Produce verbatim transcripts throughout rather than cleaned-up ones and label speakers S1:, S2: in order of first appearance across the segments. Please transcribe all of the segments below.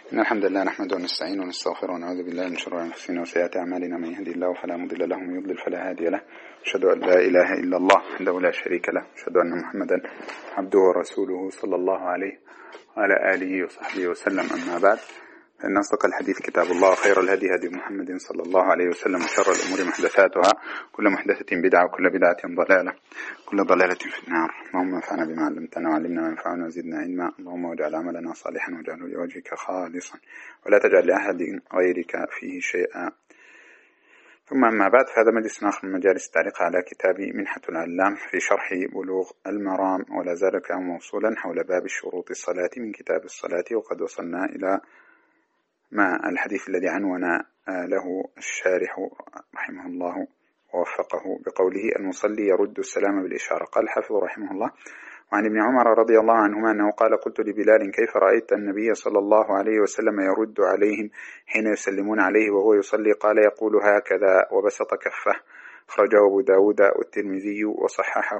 S1: إن الحمد لله نحمده ونستعينه ونستغفره ونعوذ بالله من شرور أنفسنا وسيئات أعمالنا. من يهدي الله فلا مضل له ومن يضلل فلا هادي له. أشهد أن لا إله إلا الله وحده لا شريك له. أشهد أن محمدا عبده ورسوله صلى الله عليه وعلى آله وصحبه وسلم. أما بعد، فإن أصدق الحديث كتاب الله، خير الهدي هدي محمد صلى الله عليه وسلم، وشر الأمور محدثاتها، كل محدثة بدعة وكل بدعة ضلالة، كل ضلالة في النار. اللهم انفعنا بما علمتنا وعلمنا ما ينفعنا وزدنا علما. اللهم واجعل عملنا صالحا واجعله لوجهك خالصا ولا تجعل لأحد غيرك فيه شيئا. ثم أما بعد، فهذا مجلس آخر من مجالس التعليق على كتاب منحة العلام في شرح بلوغ المرام، ولا زال الكلام موصولا حول باب شروط الصلاة من كتاب الصلاة، وقد وصلنا إلى ما الحديث الذي عنون له الشارح رحمه الله ووفقه بقوله: المصلي يرد السلام بالإشارة. قال الحافظ رحمه الله: وعن ابن عمر رضي الله عنهما أنه قال: قلت لبلال: كيف رأيت النبي صلى الله عليه وسلم يرد عليهم حين يسلمون عليه وهو يصلي؟ قال: يقول هكذا وبسط كفه. أخرجه أبو داود والترمذي وصححه.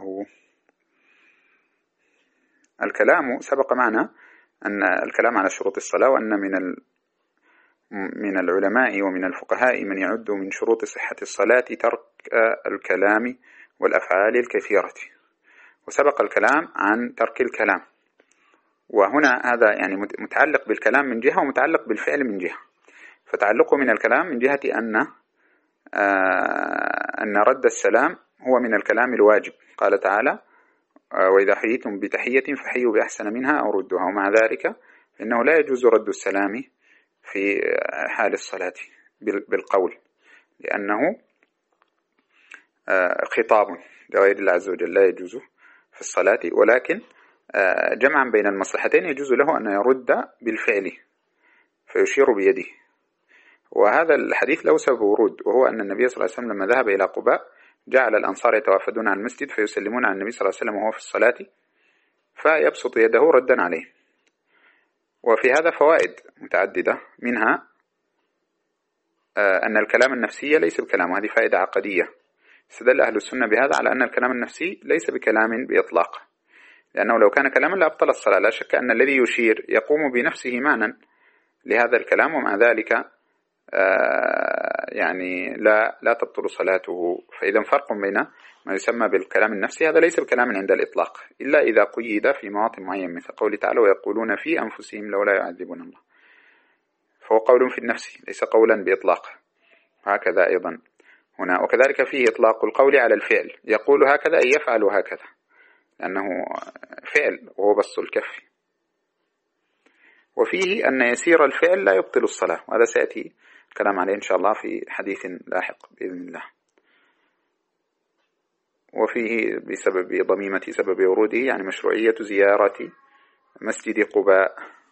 S1: الكلام سبق معنا أن الكلام على شروط الصلاة، وأن من ال من العلماء ومن الفقهاء من يعد من شروط صحة الصلاة ترك الكلام والأفعال الكثيرة، وسبق الكلام عن ترك الكلام. وهنا هذا يعني متعلق بالكلام من جهة ومتعلق بالفعل من جهة. فتعلقه من الكلام من جهة أن أن رد السلام هو من الكلام الواجب. قال تعالى: وإذا حييتم بتحية فحيوا بأحسن منها أو ردوها. ومع ذلك إنه لا يجوز رد السلام في حال الصلاة بالقول، لأنه خطاب لغير الله عز وجل لا يجوز في الصلاة، ولكن جمعا بين المصلحتين يجوز له أن يرد بالفعل فيشير بيده. وهذا الحديث له سبب ورود، وهو أن النبي صلى الله عليه وسلم لما ذهب إلى قباء جعل الأنصار يتوافدون على المسجد فيسلمون على النبي صلى الله عليه وسلم وهو في الصلاة فيبسط يده ردا عليه. وفي هذا فوائد متعددة، منها أن الكلام النفسي ليس بكلام، وهذه فائدة عقدية. استدل أهل السنة بهذا على أن الكلام النفسي ليس بكلام بإطلاق، لأنه لو كان كلاما لأبطل الصلاة. لا شك أن الذي يشير يقوم بنفسه معنى لهذا الكلام، ومع ذلك يعني لا لا تبطل صلاته. فإذا فرق بين ما يسمى بالكلام النفسي، هذا ليس بكلام عند الإطلاق إلا إذا قيد في مواطن معين، مثل قوله تعالى: ويقولون في أنفسهم لولا يعذبون الله، فهو قول في النفس ليس قولا بإطلاق. هكذا أيضا هنا، وكذلك فيه إطلاق القول على الفعل، يقول هكذا أي يفعل هكذا، لأنه فعل وهو بسط الكف. وفيه أن يسير الفعل لا يبطل الصلاة، وهذا سيأتي الكلام عليه إن شاء الله في حديث لاحق بإذن الله. وفيه بسبب ضميمة سبب وروده يعني مشروعية زيارة مسجد قباء.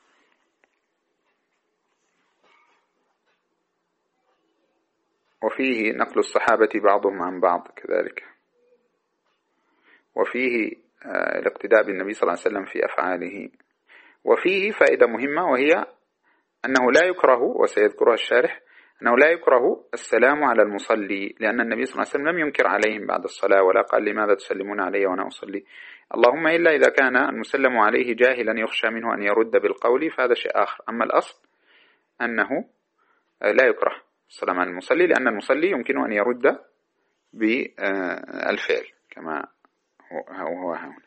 S1: وفيه نقل الصحابة بعضهم عن بعض كذلك. وفيه الاقتداء بالنبي صلى الله عليه وسلم في أفعاله. وفيه فائدة مهمة، وهي أنه لا يكره، وسيذكرها الشارح، أنه لا يكره السلام على المصلي، لأن النبي صلى الله عليه وسلم لم ينكر عليهم بعد الصلاة ولا قال: لماذا تسلمون علي وأنا أصلي؟ اللهم إلا إذا كان المسلم عليه جاهلا يخشى منه أن يرد بالقول، فهذا شيء آخر. أما الأصل أنه لا يكره السلام على المصلي، لأن المصلي يمكن أن يرد بالفعل كما هو هنا.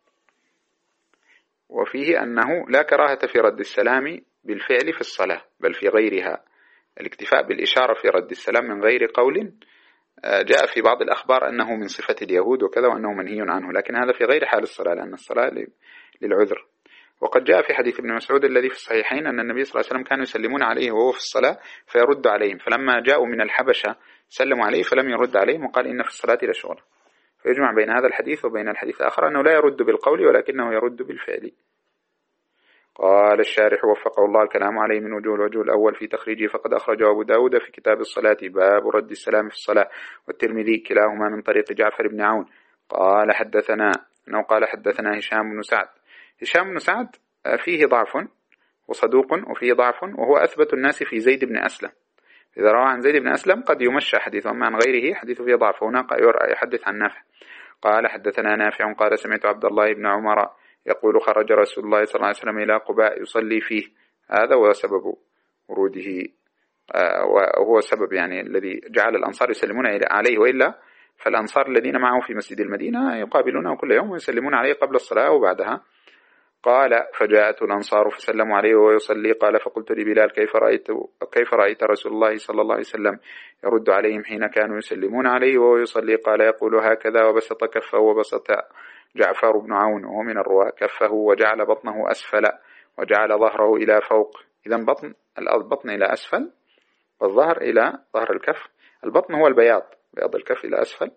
S1: وفيه أنه لا كراهة في رد السلام بالفعل في الصلاة، بل في غيرها. الاكتفاء بالإشارة في رد السلام من غير قول جاء في بعض الأخبار أنه من صفة اليهود وكذا، وأنه منهي عنه، لكن هذا في غير حال الصلاة، لأن الصلاة للعذر. وقد جاء في حديث ابن مسعود الذي في الصحيحين أن النبي صلى الله عليه وسلم كانوا يسلمون عليه وهو في الصلاة فيرد عليهم، فلما جاءوا من الحبشة سلموا عليه فلم يرد عليهم وقال: إن في الصلاة لشغل. فيجمع بين هذا الحديث وبين الحديث الآخر أنه لا يرد بالقول ولكنه يرد بالفعل. قال الشارح وفقه الله: الكلام عليه من وجوه. الوجه الأول في تخريجه فقد أخرجه أبو داود في كتاب الصلاة باب رد السلام في الصلاة، والترمذي كلاهما من طريق جعفر بن عون قال حدثنا أنه قال حدثنا هشام بن سعد. هشام بن سعد فيه ضعف وصدوق، وفيه ضعف، وهو أثبت الناس في زيد بن أسلم. إذا روى عن زيد بن أسلم قد يمشى حديثه، أما عن غيره حديثه فيه ضعف. هنا يحدث عن نافع قال حدثنا نافع قال سمعت عبد الله بن عمر يقول: خرج رسول الله صلى الله عليه وسلم إلى قباء يصلي فيه. هذا هو سبب وروده، وهو سبب يعني الذي جعل الأنصار يسلمون عليه، وإلا فالأنصار الذين معه في مسجد المدينة يقابلونه كل يوم ويسلمون عليه قبل الصلاة وبعدها. قال فجاءت الأنصار فسلموا عليه وهو يصلي. قال فقلت لبلال كيف رأيت, كيف رأيت رسول الله صلى الله عليه وسلم يرد عليهم حين كانوا يسلمون عليه وهو يصلي؟ قال يقول هكذا، وبسط كفه، وبسط جعفر بن عون وهو من الرواة كفه، وجعل بطنه أسفل وجعل ظهره إلى فوق. إذا بطن البطن إلى أسفل والظهر إلى ظهر الكف. البطن هو البياض، بياض الكف إلى أسفل،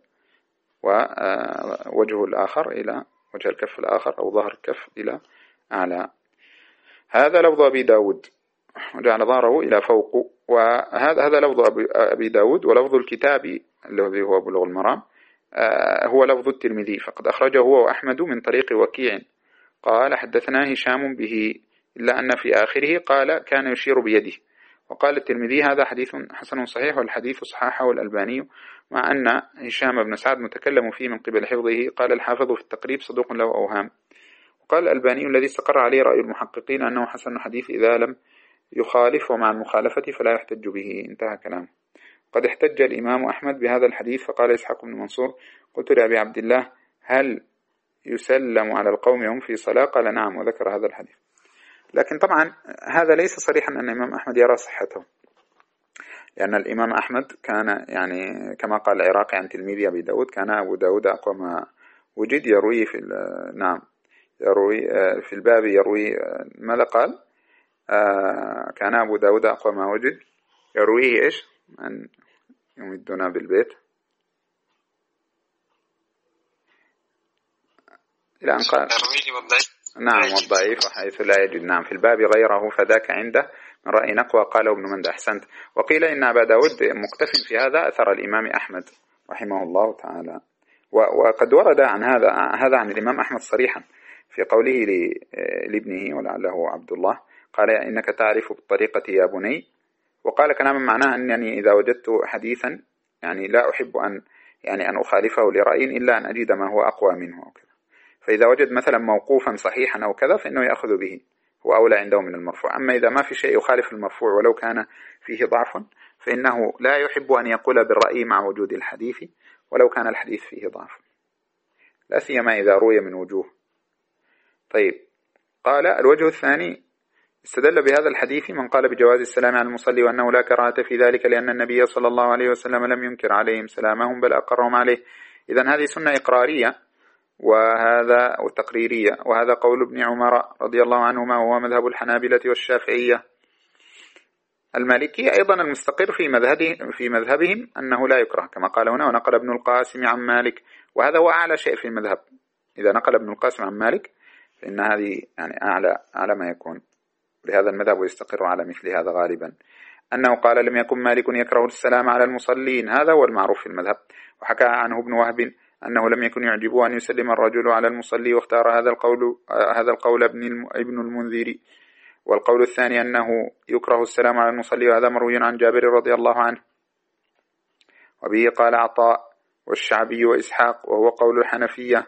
S1: ووجهه الآخر إلى وجه الكف الآخر أو ظهر الكف إلى أعلى. هذا لفظ أبي داود، وجعل ظهره إلى فوق. وهذا هذا لفظ أبي داود. ولفظ الكتاب الذي هو بلوغ المرام هو لفظ الترمذي، فقد أخرجه هو وأحمد من طريق وكيع قال حدثنا هشام به، إلا أن في آخره قال كان يشير بيده. وقال الترمذي هذا حديث حسن صحيح، والحديث صححه الألباني، مع أن هشام بن سعد متكلم فيه من قبل حفظه. قال الحافظ في التقريب صدوق له أوهام. وقال الألباني الذي استقر عليه رأي المحققين أنه حسن الحديث إذا لم يخالف، ومع المخالفة فلا يحتج به. انتهى كلامه. قد احتج الإمام أحمد بهذا الحديث، فقال إسحاق بن منصور قلت لأبي عبد الله هل يسلم على القوم هم في صلاة؟ قال نعم، وذكر هذا الحديث. لكن طبعا هذا ليس صريحا أن الإمام أحمد يرى صحته، لأن الإمام أحمد كان يعني كما قال العراقي عن تلميذ أبي داود كان أبو داود أقوى ما وجد يروي في نعم يروي في الباب يروي ماذا قال؟ آه كان أبو داود أقوى ما وجد يرويه إيش؟ أن يمدنا بالبيت إلى أن قال نعم والضعيف حيث لا يجد. نعم في الباب غيره فذاك عنده من رأي نقوى. قال ابن مندى أحسنت. وقيل إن أبا داود مكتف في هذا أثر الإمام أحمد رحمه الله تعالى. وقد ورد عن هذا هذا عن الإمام أحمد صريحا في قوله لابنه ولعله عبد الله قال إنك تعرف بالطريقة يا بني. وقال كلاما معناه أنني إذا وجدت حديثا يعني لا أحب أن يعني أن أخالفه لرأي إلا أن أجد ما هو أقوى منه أو كذا. فإذا وجد مثلا موقوفا صحيحا أو كذا فإنه يأخذ به، هو أولى عنده من المرفوع. أما إذا ما في شيء يخالف المرفوع ولو كان فيه ضعف فإنه لا يحب أن يقول بالرأي مع وجود الحديث ولو كان الحديث فيه ضعف، لا سيما إذا روي من وجوه. طيب قال الوجه الثاني استدل بهذا الحديث من قال بجواز السلام على المصلي وأنه لا كراهة في ذلك، لأن النبي صلى الله عليه وسلم لم ينكر عليهم سلامهم بل أقرهم عليه. إذن هذه سنة إقرارية وهذا والتقريرية، وهذا قول ابن عمر رضي الله عنهما وهو مذهب الحنابلة والشافعية. المالكية أيضا المستقر في مذهبهم في مذهبهم أنه لا يكره كما قال هنا. ونقل ابن القاسم عن مالك، وهذا هو أعلى شيء في المذهب. إذا نقل ابن القاسم عن مالك فإن هذه يعني أعلى أعلى ما يكون لهذا المذهب، ويستقر على مثل هذا غالبا. أنه قال لم يكن مالك يكره السلام على المصلين، هذا هو المعروف في المذهب. وحكى عنه ابن وهب أنه لم يكن يعجبه أن يسلم الرجل على المصلي، واختار هذا القول هذا القول ابن ابن المنذر. والقول الثاني أنه يكره السلام على المصلي، وهذا مروي عن جابر رضي الله عنه. وبه قال عطاء والشعبي وإسحاق، وهو قول الحنفية.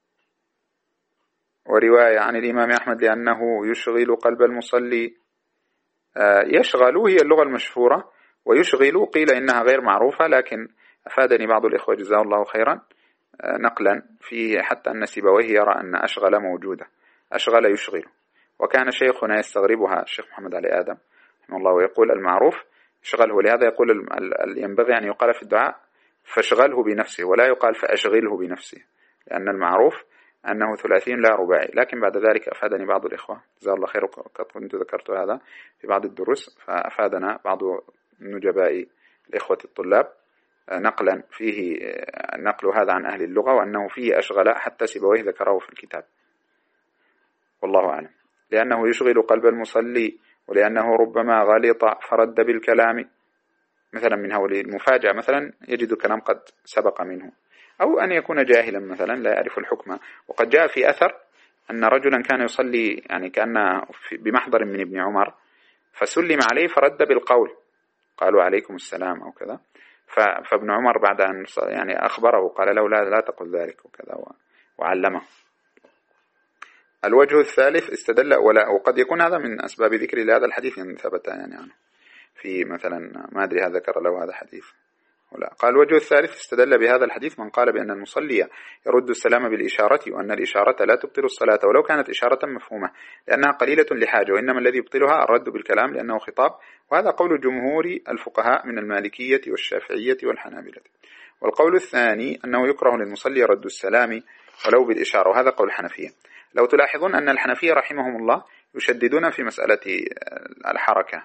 S1: ورواية عن الإمام أحمد لأنه يشغل قلب المصلي. يشغل هي اللغة المشهورة، ويشغل قيل إنها غير معروفة، لكن أفادني بعض الإخوة جزاه الله خيرا نقلا فيه حتى أن سيبويه يرى أن أشغل موجودة، أشغل يشغل. وكان شيخنا يستغربها الشيخ محمد علي آدم رحمه الله ويقول المعروف اشغله، لهذا يقول ينبغي أن يقال في الدعاء فاشغله بنفسه ولا يقال فأشغله بنفسه، لأن المعروف أنه ثلاثي لا رباعي. لكن بعد ذلك أفادني بعض الإخوة جزاه الله خير، وقد كنت ذكرت هذا في بعض الدروس، فأفادنا بعض نجباء الإخوة الطلاب نقلا فيه نقل هذا عن أهل اللغة، وأنه فيه أشغل حتى سيبويه ذكره في الكتاب، والله أعلم. لأنه يشغل قلب المصلي، ولأنه ربما غلط فرد بالكلام مثلا من هول المفاجأة، مثلا يجد كلام قد سبق منه، أو أن يكون جاهلا مثلا لا يعرف الحكم. وقد جاء في أثر أن رجلا كان يصلي يعني كان بمحضر من ابن عمر فسلم عليه فرد بالقول، قالوا عليكم السلام أو كذا، فابن عمر بعد أن يعني أخبره قال له لا, لا تقل ذلك وكذا وعلمه. الوجه الثالث استدل، ولا وقد يكون هذا من أسباب ذكر لهذا الحديث إن ثبت يعني عنه في مثلا، ما أدري هذا ذكر له هذا حديث ولا. قال الوجه الثالث استدل بهذا الحديث من قال بأن المصلي يرد السلام بالإشارة، وأن الإشارة لا تبطل الصلاة ولو كانت إشارة مفهومة لأنها قليلة لحاجة، وإنما الذي يبطلها الرد بالكلام لأنه خطاب. وهذا قول جمهور الفقهاء من المالكية والشافعية والحنابلة. والقول الثاني أنه يكره للمصلي رد السلام ولو بالإشارة، وهذا قول الحنفية. لو تلاحظون أن الحنفية رحمهم الله يشددون في مسألة الحركة،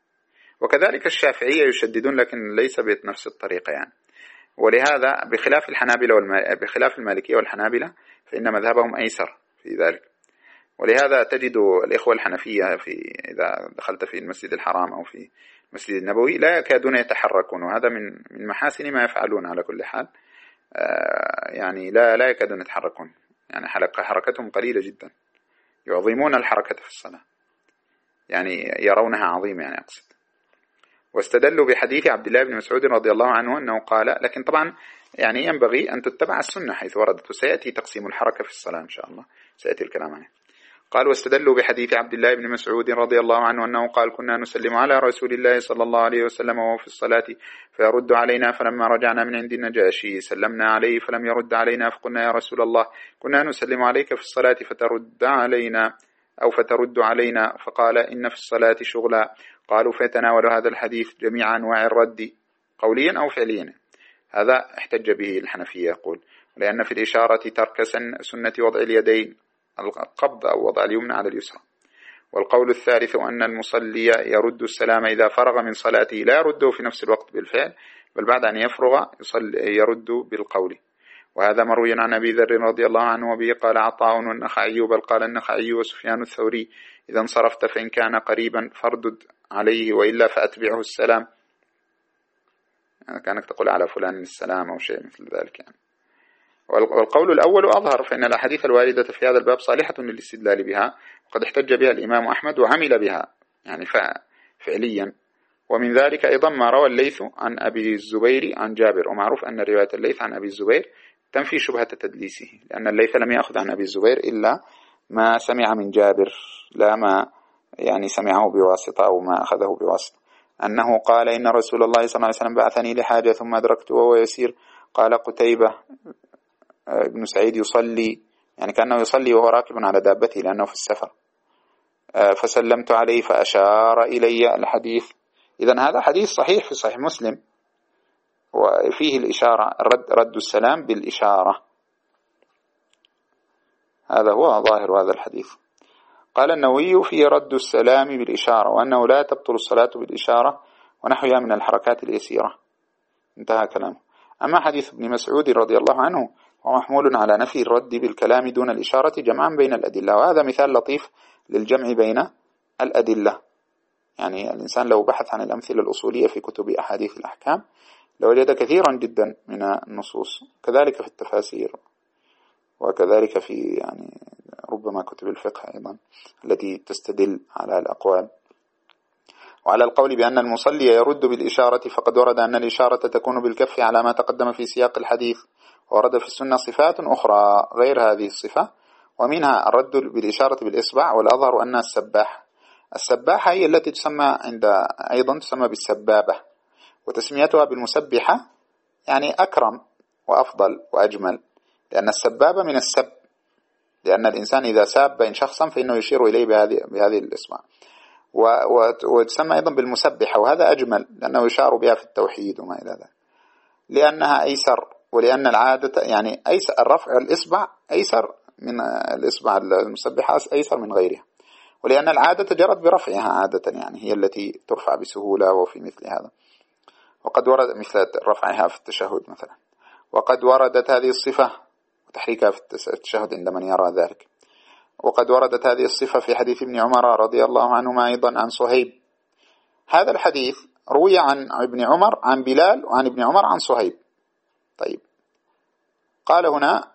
S1: وكذلك الشافعية يشددون لكن ليس بنفس الطريقة يعني. ولهذا بخلاف الحنابلة والما... بخلاف المالكية والحنابلة فإن مذهبهم أيسر في ذلك. ولهذا تجد الإخوة الحنفية في إذا دخلت في المسجد الحرام أو في المسجد النبوي لا يكادون يتحركون، وهذا من من محاسن ما يفعلون على كل حال. آه يعني لا لا يكادون يتحركون، يعني حركتهم قليلة جدا، يعظمون الحركة في الصلاة، يعني يرونها عظيمة يعني أقصد. واستدلوا بحديث عبد الله بن مسعود رضي الله عنه أنه قال، لكن طبعا يعني ينبغي أن تتبع السنة حيث وردت، وسيأتي تقسيم الحركة في الصلاة إن شاء الله، سيأتي الكلام عنه. قال واستدلوا بحديث عبد الله بن مسعود رضي الله عنه أنه قال كنا نسلم على رسول الله صلى الله عليه وسلم وهو في الصلاة فيرد علينا، فلما رجعنا من عند النجاشي سلمنا عليه فلم يرد علينا، فقلنا يا رسول الله كنا نسلم عليك في الصلاة فترد علينا أو فترد علينا، فقال إن في الصلاة شغلا. قالوا فيتناول هذا الحديث جميع أنواع الرد قوليا أو فعليا. هذا احتج به الحنفية يقول لأن في الإشارة ترك سنة وضع اليدين القبض أو وضع اليمنى على اليسرى. والقول الثالث أن المصلي يرد السلام إذا فرغ من صلاته، لا يرده في نفس الوقت بالفعل بل بعد أن يفرغ يرد بالقول. وهذا مروي عن أبي ذر رضي الله عنه وبه قال عطاء والنخعي، بل قال النخعي وسفيان الثوري إذا انصرفت فإن كان قريبا فاردد عليه وإلا فأتبعه السلام، يعني كانك تقول على فلان السلام أو شيء مثل ذلك يعني. والقول الأول أظهر، فإن الأحاديث الواردة في هذا الباب صالحة للاستدلال بها، وقد احتج بها الإمام أحمد وعمل بها يعني فعليا. ومن ذلك أيضا ما روى الليث عن أبي الزبير عن جابر، ومعروف أن رواية الليث عن أبي الزبير تنفي شبهة تدليسه، لأن الليث لم يأخذ عن أبي الزبير إلا ما سمع من جابر، لا ما يعني سمعه بواسطة أو ما أخذه بواسطة، أنه قال إن رسول الله صلى الله عليه وسلم بعثني لحاجة ثم أدركته وهو يسير. قال قتيبة ابن سعيد يصلي، يعني كأنه يصلي وهو راكب على دابته لأنه في السفر، فسلمت عليه فأشار إلي الحديث. إذن هذا حديث صحيح في صحيح مسلم، وفيه الإشارة رد, رد السلام بالإشارة، هذا هو ظاهر هذا الحديث. قال النووي في رد السلام بالإشارة، وأنه لا تبطل الصلاة بالإشارة ونحوها من الحركات اليسيرة، انتهى كلامه. أما حديث ابن مسعود رضي الله عنه ومحمول على نفي الرد بالكلام دون الإشارة جمعا بين الأدلة، وهذا مثال لطيف للجمع بين الأدلة. يعني الإنسان لو بحث عن الأمثلة الأصولية في كتب أحاديث الأحكام لوجد كثيرا جدا من النصوص، كذلك في التفاسير، وكذلك في يعني ربما كتب الفقه أيضا التي تستدل على الأقوال. وعلى القول بأن المصلي يرد بالإشارة فقد ورد أن الإشارة تكون بالكف على ما تقدم في سياق الحديث، ورد في السنة صفات أخرى غير هذه الصفة، ومنها الرد بالإشارة بالإصبع، والأظهر أن السباح السباحة هي التي تسمى عند أيضا تسمى بالسبابة، وتسميتها بالمسبحة يعني أكرم وأفضل وأجمل، لأن السبابة من السب، لأن الإنسان إذا ساب بين شخصا فإنه يشير إليه بهذه بهذه الإصبع. وتسمى أيضا بالمسبحة، وهذا أجمل لأنه يشار بها في التوحيد وما إلى ذلك، لأنها أيسر، ولأن العادة يعني أيسر الرفع الإصبع أيسر من الإصبع المسبحة أيسر من غيرها، ولأن العادة جرت برفعها عادة، يعني هي التي ترفع بسهولة وفي مثل هذا. وقد ورد مثل رفعها في التشهد مثلا، وقد وردت هذه الصفة وتحريكها في التشهد عند من يرى ذلك. وقد وردت هذه الصفة في حديث ابن عمر رضي الله عنهما أيضا عن صهيب. هذا الحديث روي عن ابن عمر عن بلال وعن ابن عمر عن صهيب. طيب قال هنا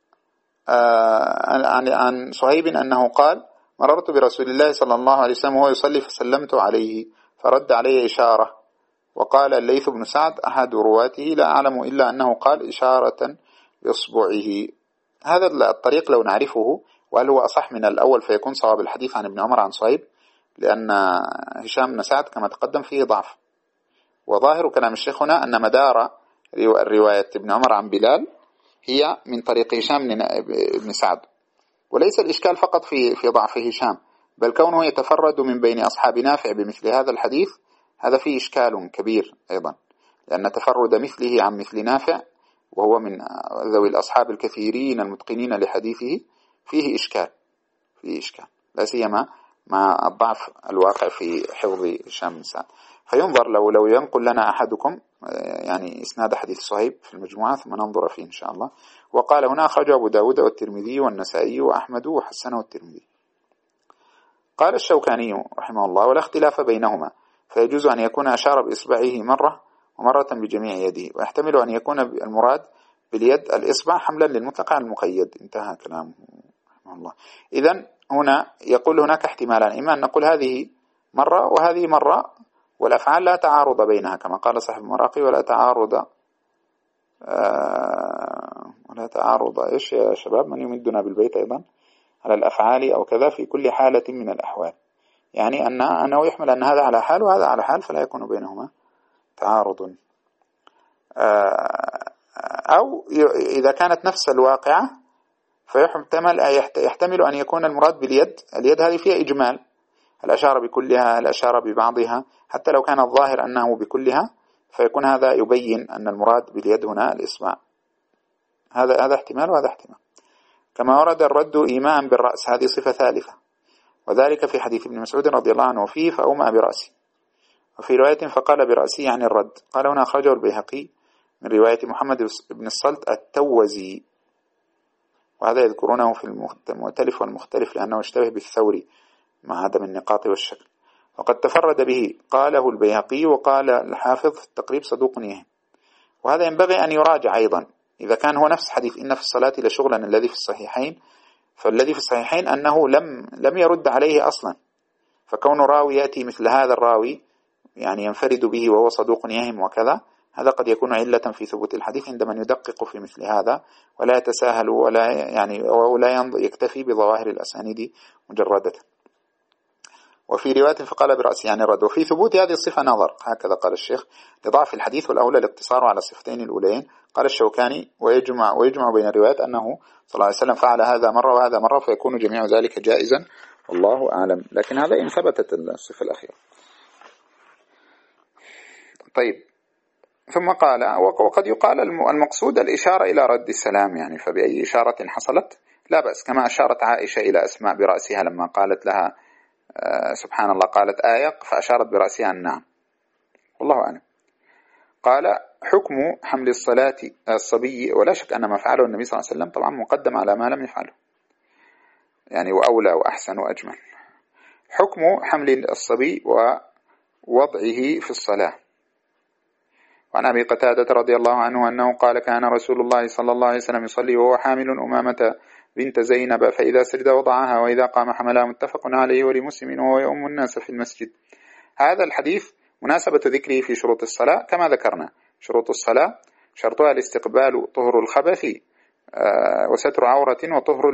S1: آه عن صهيب أنه قال مررت برسول الله صلى الله عليه وسلم وهو يصلي فسلمت عليه فرد علي إشارة. وقال الليث بن سعد أحد رواته لا أعلم إلا أنه قال إشارة بإصبعه. هذا الطريق لو نعرفه وهل هو أصح من الأول فيكون صواب الحديث عن ابن عمر عن صهيب؟ لأن هشام بن سعد كما تقدم فيه ضعف، وظاهر كلام الشيخ هنا أن مدار رواية ابن عمر عن بلال هي من طريق هشام بن سعد، وليس الإشكال فقط في في ضعف هشام، بل كونه يتفرد من بين أصحاب نافع بمثل هذا الحديث هذا فيه إشكال كبير أيضا، لأن تفرد مثله عن مثل نافع وهو من ذوي الأصحاب الكثيرين المتقنين لحديثه فيه إشكال فيه إشكال لا سيما مع الضعف الواقع في حفظ هشام بن سعد. فينظر لو لو ينقل لنا أحدكم يعني إسناد حديث صهيب في المجموعة ثم ننظر فيه إن شاء الله. وقال هنا أخرجه أبو داود والترمذي والنسائي وأحمد وحسنه الترمذي. قال الشوكاني رحمه الله: ولا اختلاف بينهما، فيجوز أن يكون أشار بإصبعه مرة ومرة بجميع يده، ويحتمل أن يكون المراد باليد الإصبع حملا للمطلق على المقيد. انتهى كلامه رحمه الله. إذن هنا يقول هناك احتمالان، إما أن نقول هذه مرة وهذه مرة، والأفعال لا تعارض بينها كما قال صاحب المراقي، ولا تعارض آه ولا تعارض إيش يا شباب؟ من يمدنا بالبيت أيضا على الأفعال أو كذا في كل حالة من الأحوال، يعني أن أنه يحمل أن هذا على حال وهذا على حال فلا يكون بينهما تعارض. آه أو إذا كانت نفس الواقعة فيحتمل يحتمل أن يكون المراد باليد، اليد هذه فيها إجمال، الأشار بكلها الأشار ببعضها، حتى لو كان الظاهر أنه بكلها فيكون هذا يبين أن المراد باليد هنا الإصبع. هذا هذا احتمال وهذا احتمال. كما ورد الرد إيماء بالرأس، هذه صفة ثالثة، وذلك في حديث ابن مسعود رضي الله عنه فيه فأومأ برأسي، وفي رواية فقال برأسي عن الرد. قال هنا أخرجه البيهقي من رواية محمد بن الصلت التوزي، وهذا يذكرونه في المؤتلف والمختلف لأنه يشتبه بالثوري مع عدم النقاط والشكل، وقد تفرد به. قاله البيهقي وقال الحافظ في التقريب صدوق يهم، وهذا ينبغي أن يراجع أيضا إذا كان هو نفس حديث إن في الصلاة لشغلا الذي في الصحيحين، فالذي في الصحيحين أنه لم لم يرد عليه أصلا، فكون راوي يأتي مثل هذا الراوي يعني ينفرد به وهو صدوق يهم وكذا، هذا قد يكون علة في ثبوت الحديث عند من يدقق في مثل هذا ولا يتساهل ولا يعني ولا يكتفي بظواهر الأسانيد مجردة. وفي رواية فقال برأسه يعني الرد. وفي ثبوت هذه الصفة نظر، هكذا قال الشيخ، لضعف الحديث والأولى الاقتصار على الصفتين الأولين. قال الشوكاني ويجمع, ويجمع بين الروايات أنه صلى الله عليه وسلم فعل هذا مرة وهذا مرة، فيكون جميع ذلك جائزا، والله أعلم. لكن هذا إن ثبتت الصفة الأخيرة. طيب، ثم قال وقد يقال المقصود الإشارة إلى رد السلام، يعني فبأي إشارة حصلت لا بأس، كما أشارت عائشة إلى أسماء برأسها لما قالت لها آه سبحان الله قالت آيق فأشارت برأسها النعم، والله أعلم. قال حكم حمل الصلاة الصبي، ولا شك أن ما فعله النبي صلى الله عليه وسلم طبعا مقدم على ما لم يفعله، يعني وأولى وأحسن وأجمل. حكم حمل الصبي ووضعه في الصلاة. وعن أبي قتادة رضي الله عنه أنه قال كان رسول الله صلى الله عليه وسلم يصلي وهو حامل أمامة بنت زينب، فإذا سجد وضعها وإذا قام حملها، متفق عليه ولمسلم وهو يؤم الناس في المسجد. هذا الحديث مناسبة ذكره في شروط الصلاة كما ذكرنا. شروط الصلاة شرطها الاستقبال طهر الخبث وستر عورة وطهر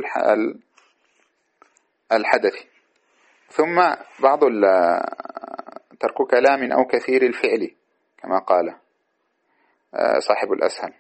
S1: الحدث، ثم بعض ترك كلام أو كثير الفعل كما قال صاحب الأسهل.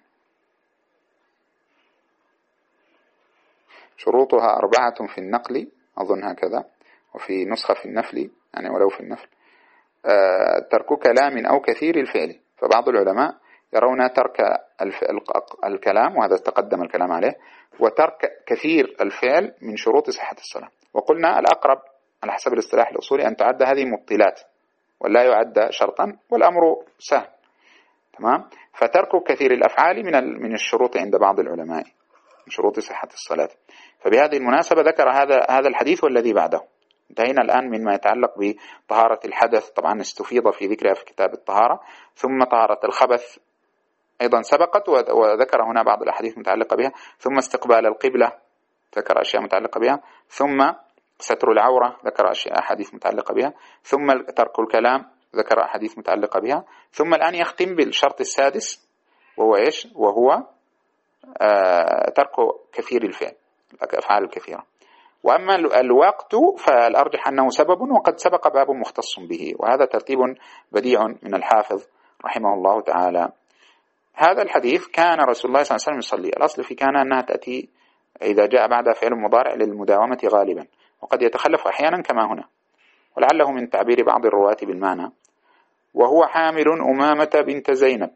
S1: شروطها أربعة في النقل أظن هكذا، وفي نسخة في النفل يعني ولو في النفل ترك كلام أو كثير الفعل. فبعض العلماء يرون ترك الكلام، وهذا تقدم الكلام عليه، وترك كثير الفعل من شروط صحة الصلاة. وقلنا الأقرب على حسب الاصطلاح الأصولي أن تعد هذه مبطلات ولا يعد شرطا، والأمر سهل تمام. فترك كثير الأفعال من من الشروط عند بعض العلماء من شروط صحة الصلاة. فبهذه المناسبة ذكر هذا هذا الحديث والذي بعده. انتهينا الآن مما يتعلق بطهارة الحدث، طبعا استفيض في ذكرها في كتاب الطهارة. ثم طهارة الخبث أيضا سبقت وذكر هنا بعض الأحاديث المتعلقة بها. ثم استقبال القبلة ذكر أشياء متعلقة بها. ثم ستر العورة ذكر أشياء أحاديث متعلقة بها. ثم ترك الكلام ذكر أحاديث متعلقة بها. ثم الآن يختم بالشرط السادس وهو إيش؟ وهو آه ترك كثير الفعل، الأفعال الكثيرة. وأما الوقت فالأرجح أنه سبب، وقد سبق باب مختص به، وهذا ترتيب بديع من الحافظ رحمه الله تعالى. هذا الحديث كان رسول الله صلى الله عليه وسلم يصلي، الأصل في كان أنها تأتي إذا جاء بعد فعل مضارع للمداومة غالبا، وقد يتخلف أحيانا كما هنا، ولعله من تعبير بعض الرواة بالمعنى. وهو حامل أمامة بنت زينب،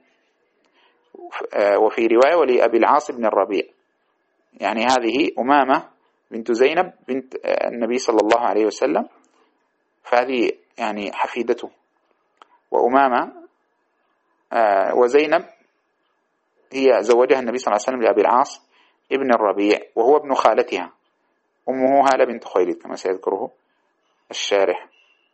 S1: وفي رواية ولأبي العاص بن الربيع، يعني هذه أمامة بنت زينب بنت النبي صلى الله عليه وسلم، فهذه يعني حفيدته. وأمامة وزينب هي زوجها النبي صلى الله عليه وسلم لأبي العاص ابن الربيع، وهو ابن خالتها، أمه هالة بنت خويلد كما سيذكره الشارح.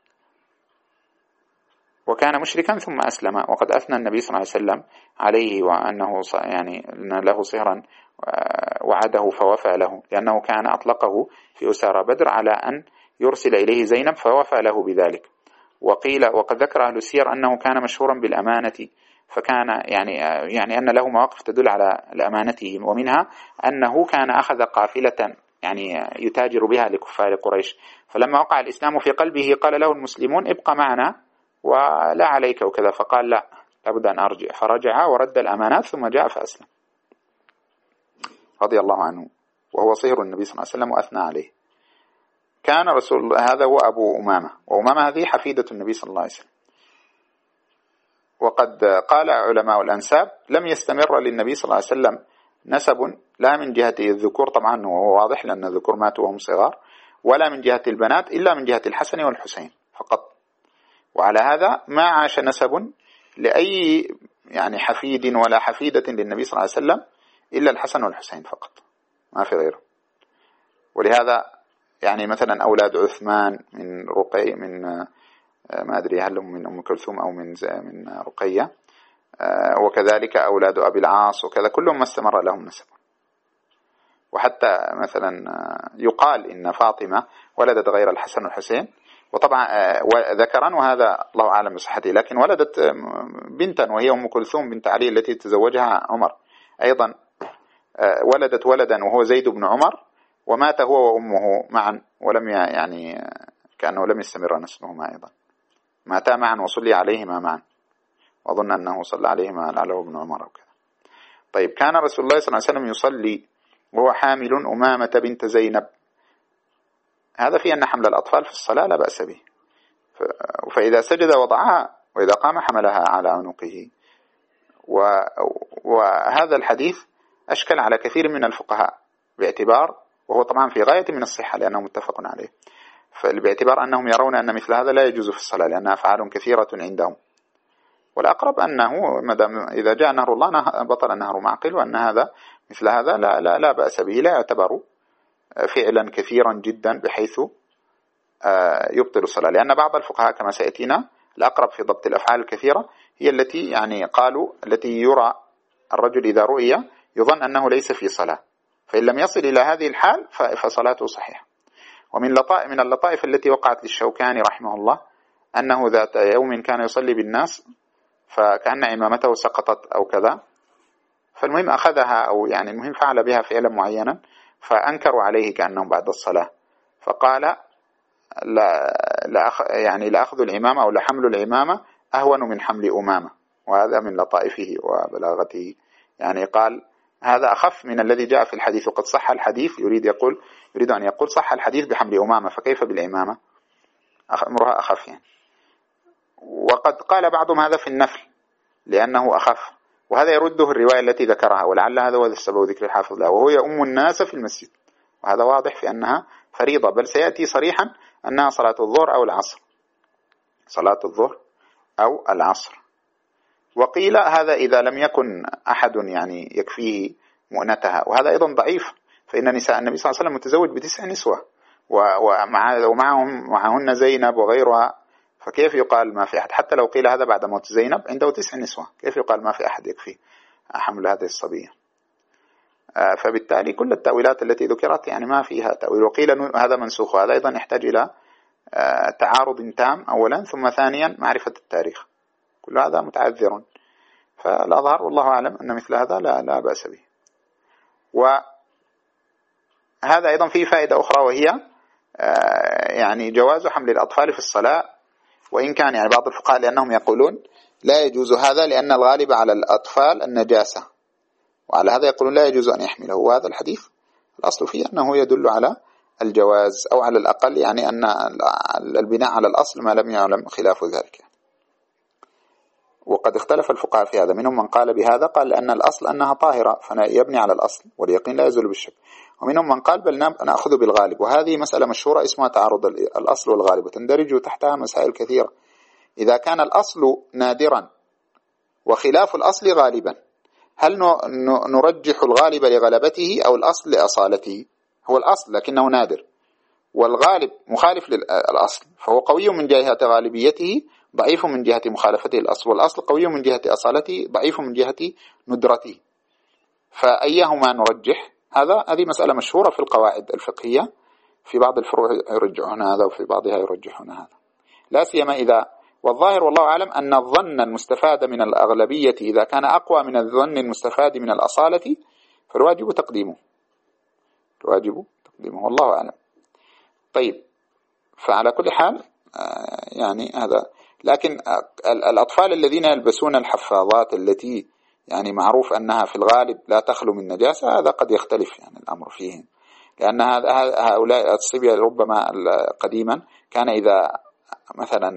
S1: وكان مشركا ثم أسلم، وقد أثنى النبي صلى الله عليه وسلم عليه وأنه يعني له صهرا وعده فوفى له، لأنه كان أطلقه في أسارى بدر على أن يرسل إليه زينب، فوفى له بذلك. وقيل وقد ذكر أهل السير أنه كان مشهورا بالأمانة، فكان يعني يعني أن له مواقف تدل على الأمانته، ومنها أنه كان أخذ قافلة يعني يتاجر بها لكفار قريش، فلما وقع الإسلام في قلبه قال له المسلمون ابقى معنا ولا عليك وكذا، فقال لا لابد أن أرجع، فرجع ورد الأمانات ثم جاء فأسلم رضي الله عنه، وهو صهر النبي صلى الله عليه وسلم وأثنى عليه. كان رسول الله، هذا هو أبو أمامة، وأمامة هذه حفيدة النبي صلى الله عليه وسلم. وقد قال علماء الأنساب لم يستمر للنبي صلى الله عليه وسلم نسب، لا من جهة الذكور طبعا وهو واضح لأن الذكور ماتوا وهم صغار، ولا من جهة البنات إلا من جهة الحسن والحسين فقط. وعلى هذا ما عاش نسب لأي يعني حفيد ولا حفيدة للنبي صلى الله عليه وسلم إلا الحسن والحسين فقط، ما في غيره. ولهذا يعني مثلا أولاد عثمان من رقي من ما أدري هل هم من أم كلثوم أو من من رقية، وكذلك أولاد أبي العاص وكذا، كلهم ما استمر لهم نسب. وحتى مثلا يقال إن فاطمة ولدت غير الحسن والحسين، وطبعا ذكرا وهذا الله أعلم بصحته، لكن ولدت بنتا وهي أم كلثوم بنت علي التي تزوجها عمر، أيضا ولدت ولدا وهو زيد بن عمر، ومات هو وأمه معا، ولم يعني كأنه لم يستمر نسلهما، أيضا ماتا معا وصلي عليهما معا، وأظن أنه صلى عليهما لعله ابن عمر أو كذا. طيب، كان رسول الله صلى الله عليه وسلم يصلي وهو حامل أمامة بنت زينب، هذا في أن حمل الأطفال في الصلاة لا بأس به، فإذا سجد وضعها، وإذا قام حملها على عنقه. وهذا الحديث أشكل على كثير من الفقهاء باعتبار، وهو طبعا في غاية من الصحة لأنه متفق عليه، فباعتبار أنهم يرون أن مثل هذا لا يجوز في الصلاة لأنها أفعال كثيرة عندهم. والأقرب أنه مدام إذا جاء نهر الله بطل نهر معقل، وأن هذا مثل هذا لا, لا, لا بأس به، لا يعتبر فعلا كثيرا جدا بحيث يبطل الصلاة، لأن بعض الفقهاء كما سيأتينا الأقرب في ضبط الأفعال الكثيرة هي التي يعني قالوا التي يرى الرجل إذا رؤي يظن أنه ليس في صلاة، فإن لم يصل إلى هذه الحال فصلاته صحيحة. ومن لطائف من اللطائف التي وقعت للشوكاني رحمه الله أنه ذات يوم كان يصلي بالناس فكأن إمامته سقطت أو كذا، فالمهم أخذها أو يعني المهم فعل بها فعلا معينا، فأنكروا عليه كأنهم بعد الصلاة، فقال لا, لا أخ يعني لأخذ الإمامة أو لحمل الإمامة أهون من حمل أمامة. وهذا من لطائفه وبلاغته، يعني قال هذا أخف من الذي جاء في الحديث، وقد صح الحديث، يريد يقول يريد أن يقول صح الحديث بحمل أمامة، فكيف بالإمامة؟ أمرها أخف يعني. وقد قال بعضهم هذا في النفل لأنه أخف، وهذا يرده الرواية التي ذكرها، ولعل هذا هو السبب ذكر الحافظ له، وهو يؤم الناس في المسجد، وهذا واضح في أنها فريضة، بل سيأتي صريحا أنها صلاة الظهر أو العصر، صلاة الظهر أو العصر. وقيل هذا إذا لم يكن أحد يعني يكفيه مؤنتها، وهذا أيضا ضعيف، فإن نساء النبي صلى الله عليه وسلم متزوج بتسع نسوة ومعهم معهن زينب وغيرها، فكيف يقال ما في أحد؟ حتى لو قيل هذا بعد موت زينب عنده تسع نسوة، كيف يقال ما في أحد يكفي حمل هذه الصبية؟ فبالتالي كل التأويلات التي ذكرت يعني ما فيها تأويل. وقيل هذا منسوخ، وهذا أيضا يحتاج إلى تعارض تام أولا، ثم ثانيا معرفة التاريخ، كل هذا متعذر. فالأظهر والله أعلم أن مثل هذا لا, لا بأس به. هذا أيضا فيه فائدة أخرى، وهي يعني جواز حمل الأطفال في الصلاة، وإن كان يعني بعض الفقهاء لأنهم يقولون لا يجوز هذا لأن الغالب على الأطفال النجاسة، وعلى هذا يقولون لا يجوز أن يحمله. وهذا الحديث الأصل فيه أنه يدل على الجواز، أو على الأقل يعني أن البناء على الأصل ما لم يعلم خلاف ذلك. وقد اختلف الفقهاء في هذا، منهم من قال بهذا، قال أن الأصل أنها طاهرة فيبني على الأصل واليقين لا يزول بالشك، ومنهم من قال بل نأخذ بالغالب. وهذه مسألة مشهورة اسمها تعارض الأصل والغالب، وتندرج تحتها مسائل كثيرة. إذا كان الأصل نادرا وخلاف الأصل غالبا، هل نرجح الغالب لغلبته أو الأصل لأصالته؟ هو الأصل لكنه نادر، والغالب مخالف للأصل، فهو قوي من جهة غالبيته ضعيف من جهة مخالفته الأصل، والأصل قوي من جهة أصالته ضعيف من جهة ندرته، فأيهما نرجح؟ هذا هذه مسألة مشهورة في القواعد الفقهية، في بعض الفروع يرجحون هذا وفي بعضها يرجحون هذا، لا سيما إذا، والظاهر والله أعلم أن الظن المستفاد من الأغلبية إذا كان أقوى من الظن المستفاد من الأصالة فالواجب تقديمه، الواجب تقديمه والله أعلم. طيب، فعلى كل حال يعني هذا، لكن الأطفال الذين يلبسون الحفاظات التي يعني معروف أنها في الغالب لا تخلو من نجاسة، هذا قد يختلف يعني الأمر فيهم، لأن هؤلاء الصبية ربما قديما كان إذا مثلا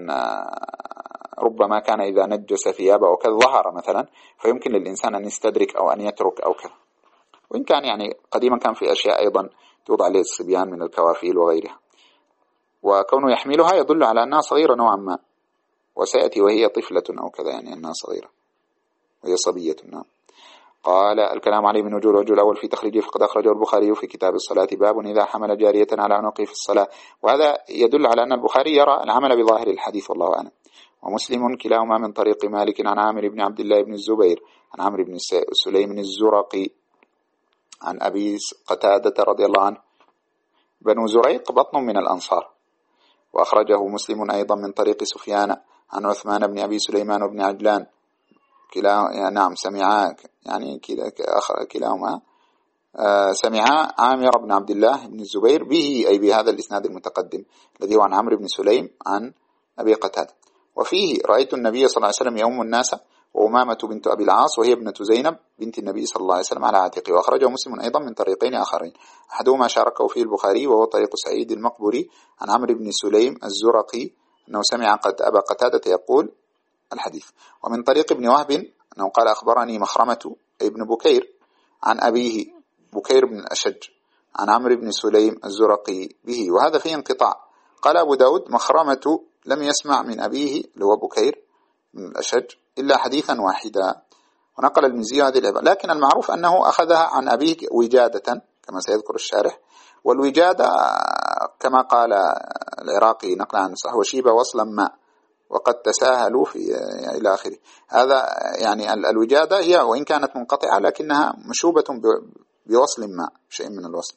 S1: ربما كان إذا نجس ثيابه أو كذا ظهر مثلا، فيمكن للإنسان أن يستدرك أو أن يترك أو كذا، وإن كان يعني قديما كان في أشياء أيضا توضع للصبيان من الكوافيل وغيرها، وكونه يحملها يدل على أنها صغيرة نوعا ما، وسيأتي وهي طفلة أو كذا، يعني أنها صغيرة وهي صبية. نعم. قال الكلام عليه من وجوه. الوجه الأول في تخريجه فقد أخرجه البخاري في كتاب الصلاة باب إذا حمل جارية على عنقه في الصلاة، وهذا يدل على أن البخاري يرى العمل بظاهر الحديث والله أعلم. ومسلم كلاهما من طريق مالك عن عامر بن عبد الله بن الزبير عن عمرو بن سليم الزرقي عن أبي قتادة رضي الله عنه. بنو زريق بطن من الأنصار. وأخرجه مسلم أيضا من طريق سفيان عن عثمان بن أبي سليمان بن عجلان كلا يعني نعم سمعا يعني كلاهما آه سمعا عامر بن عبد الله بن الزبير به، أي بهذا الإسناد المتقدم الذي هو عن عمرو بن سليم عن أبي قتادة. وفيه رأيت النبي صلى الله عليه وسلم يوم الناس وأمامة بنت أبي العاص وهي ابنة زينب بنت النبي صلى الله عليه وسلم على عاتقه. وأخرجه مسلم أيضا من طريقين آخرين، أحدهما شاركه فيه البخاري وهو طريق سعيد المقبري عن عمرو بن سليم الزرقي أنه سمع قد أبا قتادة يقول الحديث. ومن طريق ابن وهب أنه قال أخبرني مخرمة ابن بكير عن أبيه بكير بن الأشج عن عمرو بن سليم الزرقي به، وهذا فيه انقطاع. قال أبو داود مخرمة لم يسمع من أبيه لو بكير بن الأشج إلا حديثا واحدا. ونقل المزي هذه العبارة، لكن المعروف أنه أخذها عن أبيه وجادة كما سيذكر الشارح، والوجادة كما قال العراقي نقل عن صح وشيب وصلا ما وقد تساهلوا في إلى آخره. هذا يعني الوجادة هي وإن كانت منقطعة لكنها مشوبة بوصل ما، شيء من الوصل،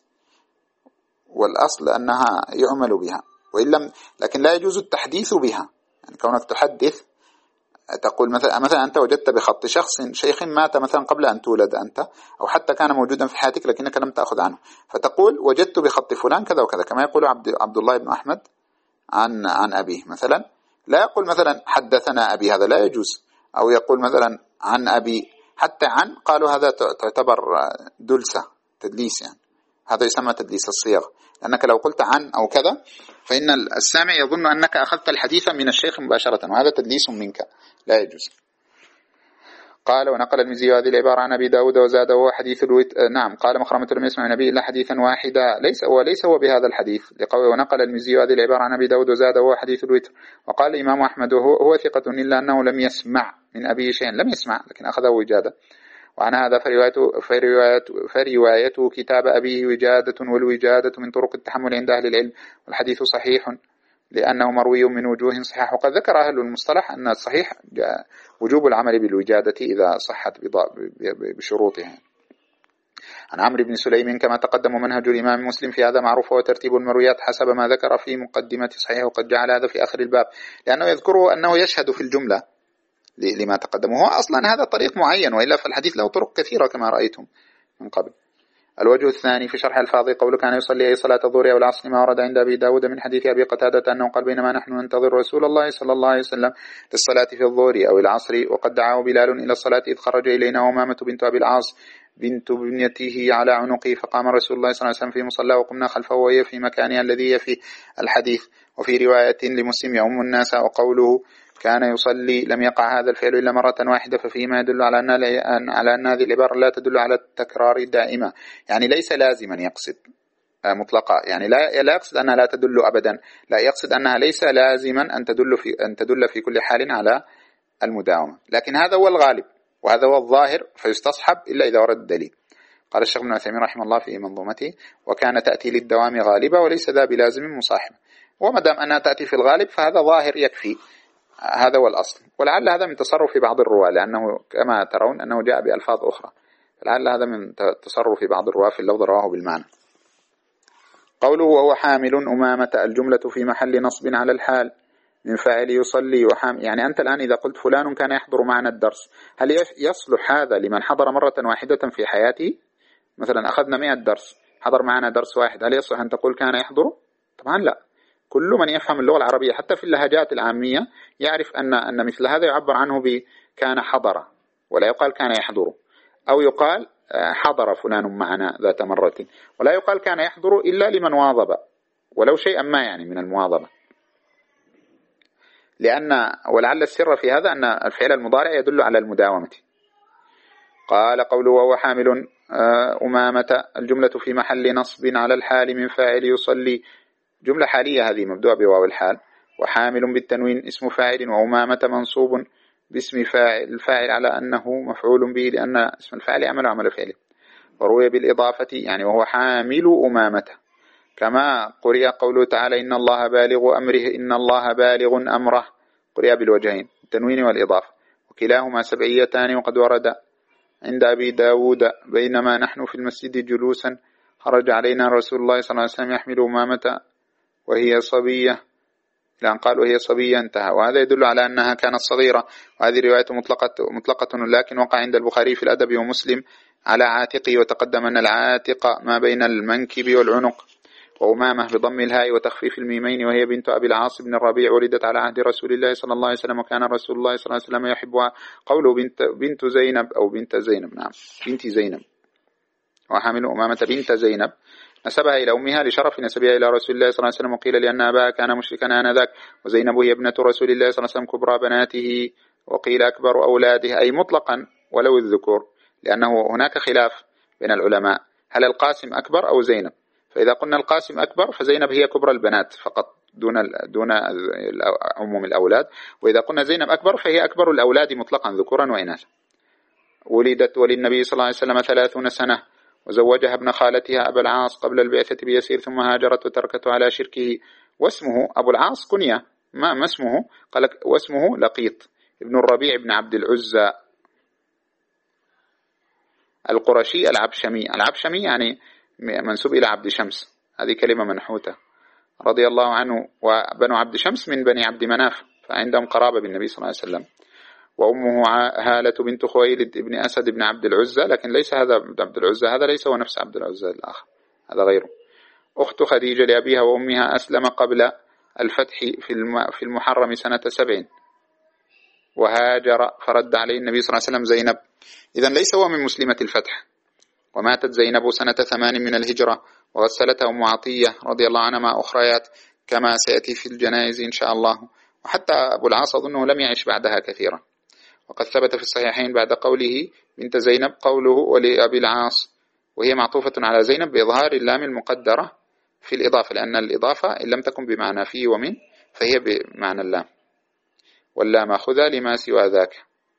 S1: والأصل أنها يعمل بها وإن لم، لكن لا يجوز التحديث بها. يعني كونك تحدث تقول مثلا مثلا أنت وجدت بخط شخص شيخ مات مثلا قبل أن تولد أنت، أو حتى كان موجودا في حياتك لكنك لم تأخذ عنه، فتقول وجدت بخط فلان كذا وكذا، كما يقول عبد عبد الله بن أحمد عن عن أبيه مثلا، لا يقول مثلا حدثنا أبي، هذا لا يجوز، أو يقول مثلا عن أبي، حتى عن قالوا هذا تعتبر دلسة تدليس، يعني هذا يسمى تدليس الصيغ، لأنك لو قلت عن أو كذا فإن السامع يظن أنك أخذت الحديث من الشيخ مباشرة، وهذا تدليس منك لا يجوز. قال ونقل المزي هذه العبارة عن أبي داود وزاد وهو حديث الوت... نعم قال مخرمة لم يسمع النبي إلا حديثا واحدا، ليس وليس هو بهذا الحديث لقوله ونقل المزي هذه العبارة عن أبي داود وزاد وهو حديث الوتر. وقال الإمام أحمد وهو هو ثقة إلا أنه لم يسمع من أبي شيئا، لم يسمع لكن أخذه وجادة. وعن هذا فروايته, فروايته, فروايته كتاب أبيه وجادة، والوجادة من طرق التحمل عند أهل العلم، والحديث صحيح لأنه مروي من وجوه صحيح. وقد ذكر أهل المصطلح أن الصحيح وجوب العمل بالوجادة إذا صحت بشروطها. عن عمرو بن سليم كما تقدم منهج الإمام مسلم في هذا معروف، وترتيب المرويات حسب ما ذكر في مقدمة صحيح، وقد جعل هذا في آخر الباب لأنه يذكره أنه يشهد في الجملة لما تقدم، هو أصلا هذا طريق معين، وإلا فالحديث له طرق كثيرة كما رأيتم من قبل. الوجه الثاني في شرح الفاضي قوله كان يصلي أي صلاة الظهر أو العصر ما ورد عند أبي داود من حديث أبي قتادة أنه قال بينما نحن ننتظر رسول الله صلى الله عليه وسلم للصلاة في الظهر أو العصر وقد دعاه بلال إلى الصلاة إذ خرج إلينا وأمامة بنت أبي العاص بنت ابنته على عنقه فقام رسول الله صلى الله عليه وسلم في مصلى وقمنا خلفه وهي في مكانها الذي هي فيه الحديث. وفي رواية لمسلم يؤم الناس وقوله كان يصلي لم يقع هذا الفعل إلا مرة واحدة ففيه ما يدل على أن على أن هذه العبارة لا تدل على التكرار دائما، يعني ليس لازما يقصد مطلقا، يعني لا لا يقصد أنها لا تدل أبدا، لا يقصد أنها ليس لازما أن تدل في أن تدل في كل حال على المداومة، لكن هذا هو الغالب وهذا هو الظاهر فيستصحب إلا إذا ورد الدليل. قال الشيخ ابن عثيمين رحمه الله في منظومته وكان تأتي للدوام غالبا وليس ذا بلازم مصاحبة، وما دام أنها تأتي في الغالب فهذا ظاهر يكفي، هذا هو الأصل. ولعل هذا من تصرف بعض الرواة لأنه كما ترون أنه جاء بألفاظ أخرى، لعل هذا من تصرف بعض الرواة في اللفظ رواه بالمعنى. قوله وهو حامل أمامة الجملة في محل نصب على الحال من فاعل يصلي وحامل، يعني أنت الآن إذا قلت فلان كان يحضر معنا الدرس هل يصلح هذا لمن حضر مرة واحدة في حياته؟ مثلا أخذنا مئة درس حضر معنا درس واحد، هل يصلح أن تقول كان يحضر؟ طبعا لا. كل من يفهم اللغة العربية حتى في اللهجات العامية يعرف أن أن مثل هذا يعبر عنه بكان حضر ولا يقال كان يحضر، أو يقال حضر فلان معنا ذات مرة، ولا يقال كان يحضر إلا لمن واظب ولو شيئا ما يعني من المواظبة، لأن ولعل السر في هذا أن الفعل المضارع يدل على المداومة. قال قوله وهو حامل أمامة الجملة في محل نصب على الحال من فاعل يصلي، جملة حالية هذه مبدوءة بواو الحال، وحامل بالتنوين اسم فاعل، وأمامة منصوب باسم فاعل الفاعل على أنه مفعول به لأن اسم الفاعل يعمل عمل فعله، وروي بالإضافة يعني وهو حامل أمامة، كما قرئ قوله تعالى إن الله بالغ أمره إن الله بالغ أمره، قرئ بالوجهين التنوين والإضافة وكلاهما سبعيتان. وقد ورد عند أبي داود بينما نحن في المسجد جلوسا خرج علينا رسول الله صلى الله عليه وسلم يحمل أمامة وهي صبية، لأن قال وهي صبية انتهى، وهذا يدل على أنها كانت صغيرة، وهذه رواية مطلقة, مطلقة لكن وقع عند البخاري في الأدب ومسلم على عاتقه، وتقدم أن العاتق ما بين المنكب والعنق. وأمامة بضم الهاء وتخفيف الميمين وهي بنت أبي العاص بن الربيع ولدت على عهد رسول الله صلى الله عليه وسلم وكان رسول الله صلى الله عليه وسلم يحبها. قوله بنت, بنت زينب أو بنت زينب، نعم بنت زينب، وحامل أمامة بنت زينب نسبها إلى أمها لشرف نسبها إلى رسول الله صلى الله عليه وسلم، وقيل لأن أباها كان مشركا آنذاك، وزينب هي ابنة رسول الله صلى الله عليه وسلم كبرى بناته، وقيل أكبر أولاده، أي مطلقا ولو الذكور، لأنه هناك خلاف بين العلماء هل القاسم أكبر أو زينب، فإذا قلنا القاسم أكبر فزينب هي كبرى البنات فقط دون دون عموم الأولاد، وإذا قلنا زينب أكبر فهي أكبر الأولاد مطلقا ذكورا وإناثا. ولدت وللنبي صلى الله عليه وسلم ثلاثون سنة، وزوجها ابن خالتها أبا العاص قبل البعثة بيسير ثم هاجرت وتركته على شركه. واسمه أبو العاص كنية، ما, ما اسمه؟ قال واسمه لقيط ابن الربيع ابن عبد العزى القرشي العبشمي، العبشمي يعني منسوب إلى عبد شمس، هذه كلمة منحوتة، رضي الله عنه. وبنو عبد شمس من بني عبد مناف فعندهم قرابة بالنبي صلى الله عليه وسلم. وأمه هالة بنت خويلد ابن أسد ابن عبد العزى، لكن ليس هذا عبد العزى، هذا ليس هو نفس عبد العزى الآخر، هذا غيره. أخت خديجة لأبيها وأمها، أسلم قبل الفتح في المحرم سنة سبع، وهاجر فرد عليه النبي صلى الله عليه وسلم زينب، إذن ليس هو من مسلمة الفتح. وماتت زينب سنة ثمان من الهجرة، وغسلتها أم عطية رضي الله عنها مع أخريات كما سيأتي في الجنائز إن شاء الله. وحتى أبو العاص أظنه لم يعش بعدها كثيرا. وقد ثبت في الصحيحين بعد قوله بنت زينب قوله ولأبي العاص، وهي معطوفة على زينب بإظهار اللام المقدرة في الإضافة، لأن الإضافة إن لم تكن بمعنى في ومن فهي بمعنى اللام، واللام خذا لما سوى ذاك،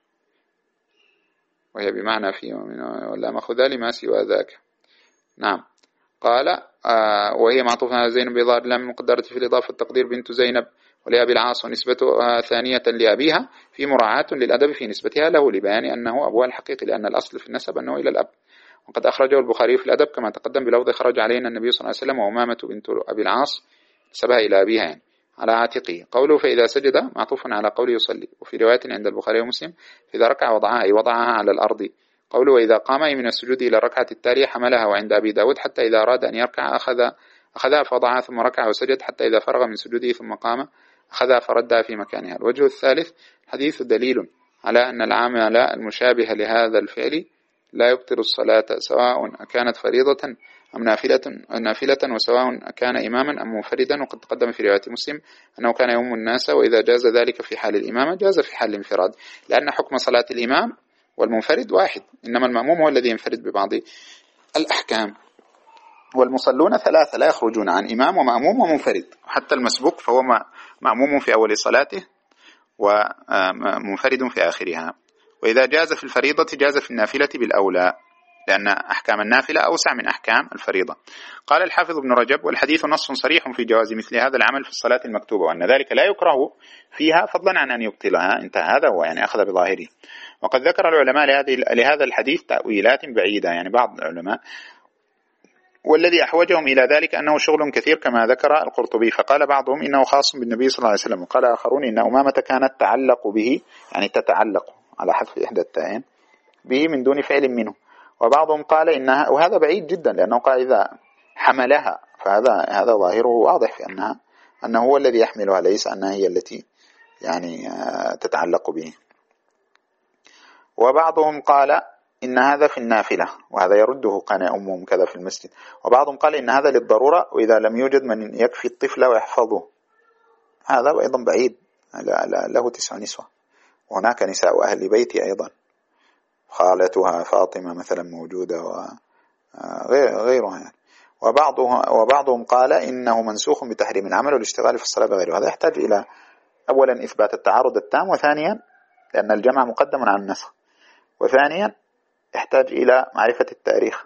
S1: وهي بمعنى في ومن، واللام خذا لما سوى ذاك. نعم. قال آه وهي معطوفة على زينب بإظهار اللام المقدرة في الإضافة، التقدير بنت زينب ولأبي العاص، ونسبتها ثانية لأبيها في مراعاة للأدب في نسبتها له لبيان أنه أبوها الحقيقي، لأن الأصل في النسب أنه إلى الأب. وقد أخرجه البخاري في الأدب كما تقدم بلفظ خرج علينا النبي صلى الله عليه وسلم وأمامة بنت أبي العاص نسبها إلى أبيها يعني على عاتقه. قوله فإذا سجد معطوف على قوله يصلي، وفي رواية عند البخاري ومسلم فإذا ركع وضعها أي وضعها على الأرض. قوله وإذا قام من السجود إلى الركعة التالية حملها، وعند أبي داود حتى إذا أراد أن يركع أخذ أخذها فوضعها ثم ركع وسجد حتى إذا فرغ من سجوده ثم قام أخذها فردها في مكانها. الوجه الثالث حديث دليل على أن العمل المشابه لهذا الفعل لا يبطل الصلاة سواء كانت فريضة أم نافلة نافلة وسواء كان إماما أم منفردا، وقد تقدم في رواية مسلم أنه كان يؤم الناس، وإذا جاز ذلك في حال الإمامة جاز في حال الانفراد، لأن حكم صلاة الإمام والمنفرد واحد، إنما المأموم هو الذي ينفرد ببعض الأحكام. والمصلون ثلاثة لا يخرجون عن إمام ومأموم ومنفرد، حتى المسبوق فهو مأموم في أول صلاته ومنفرد في آخرها. وإذا جاز في الفريضة جاز في النافلة بالأولى، لأن أحكام النافلة أوسع من أحكام الفريضة. قال الحافظ ابن رجب والحديث نص صريح في جواز مثل هذا العمل في الصلاة المكتوبة، وأن ذلك لا يكره فيها فضلا عن أن يبطلها. انتهى، هذا هو يعني أخذ بظاهره. وقد ذكر العلماء لهذا الحديث تأويلات بعيدة، يعني بعض العلماء، والذي أحوجهم إلى ذلك أنه شغل كثير كما ذكر القرطبي، فقال بعضهم إنه خاص بالنبي صلى الله عليه وسلم، وقال آخرون إن أمامة كانت تعلق به، يعني تتعلق على حذف إحدى التائين به من دون فعل منه. وبعضهم قال إنها، وهذا بعيد جدا، لأنه قال إذا حملها، فهذا هذا ظاهره واضح في أنها أنه هو الذي يحملها، ليس أنها هي التي يعني تتعلق به. وبعضهم قال إن هذا في النافلة، وهذا يرده كان أمهم كذا في المسجد. وبعضهم قال إن هذا للضرورة، وإذا لم يوجد من يكفي الطفل ويحفظه. هذا أيضا بعيد، له تسع نسوة، وهناك نساء أهل بيتي أيضا، خالتها فاطمة مثلا موجودة وغيرها يعني. وبعضهم, وبعضهم قال إنه منسوخ بتحريم العمل والاشتغال في الصلاة بغيره. هذا يحتاج إلى أولا إثبات التعارض التام، وثانيا لأن الجمع مقدم على النسخ، وثانيا يحتاج إلى معرفة التاريخ.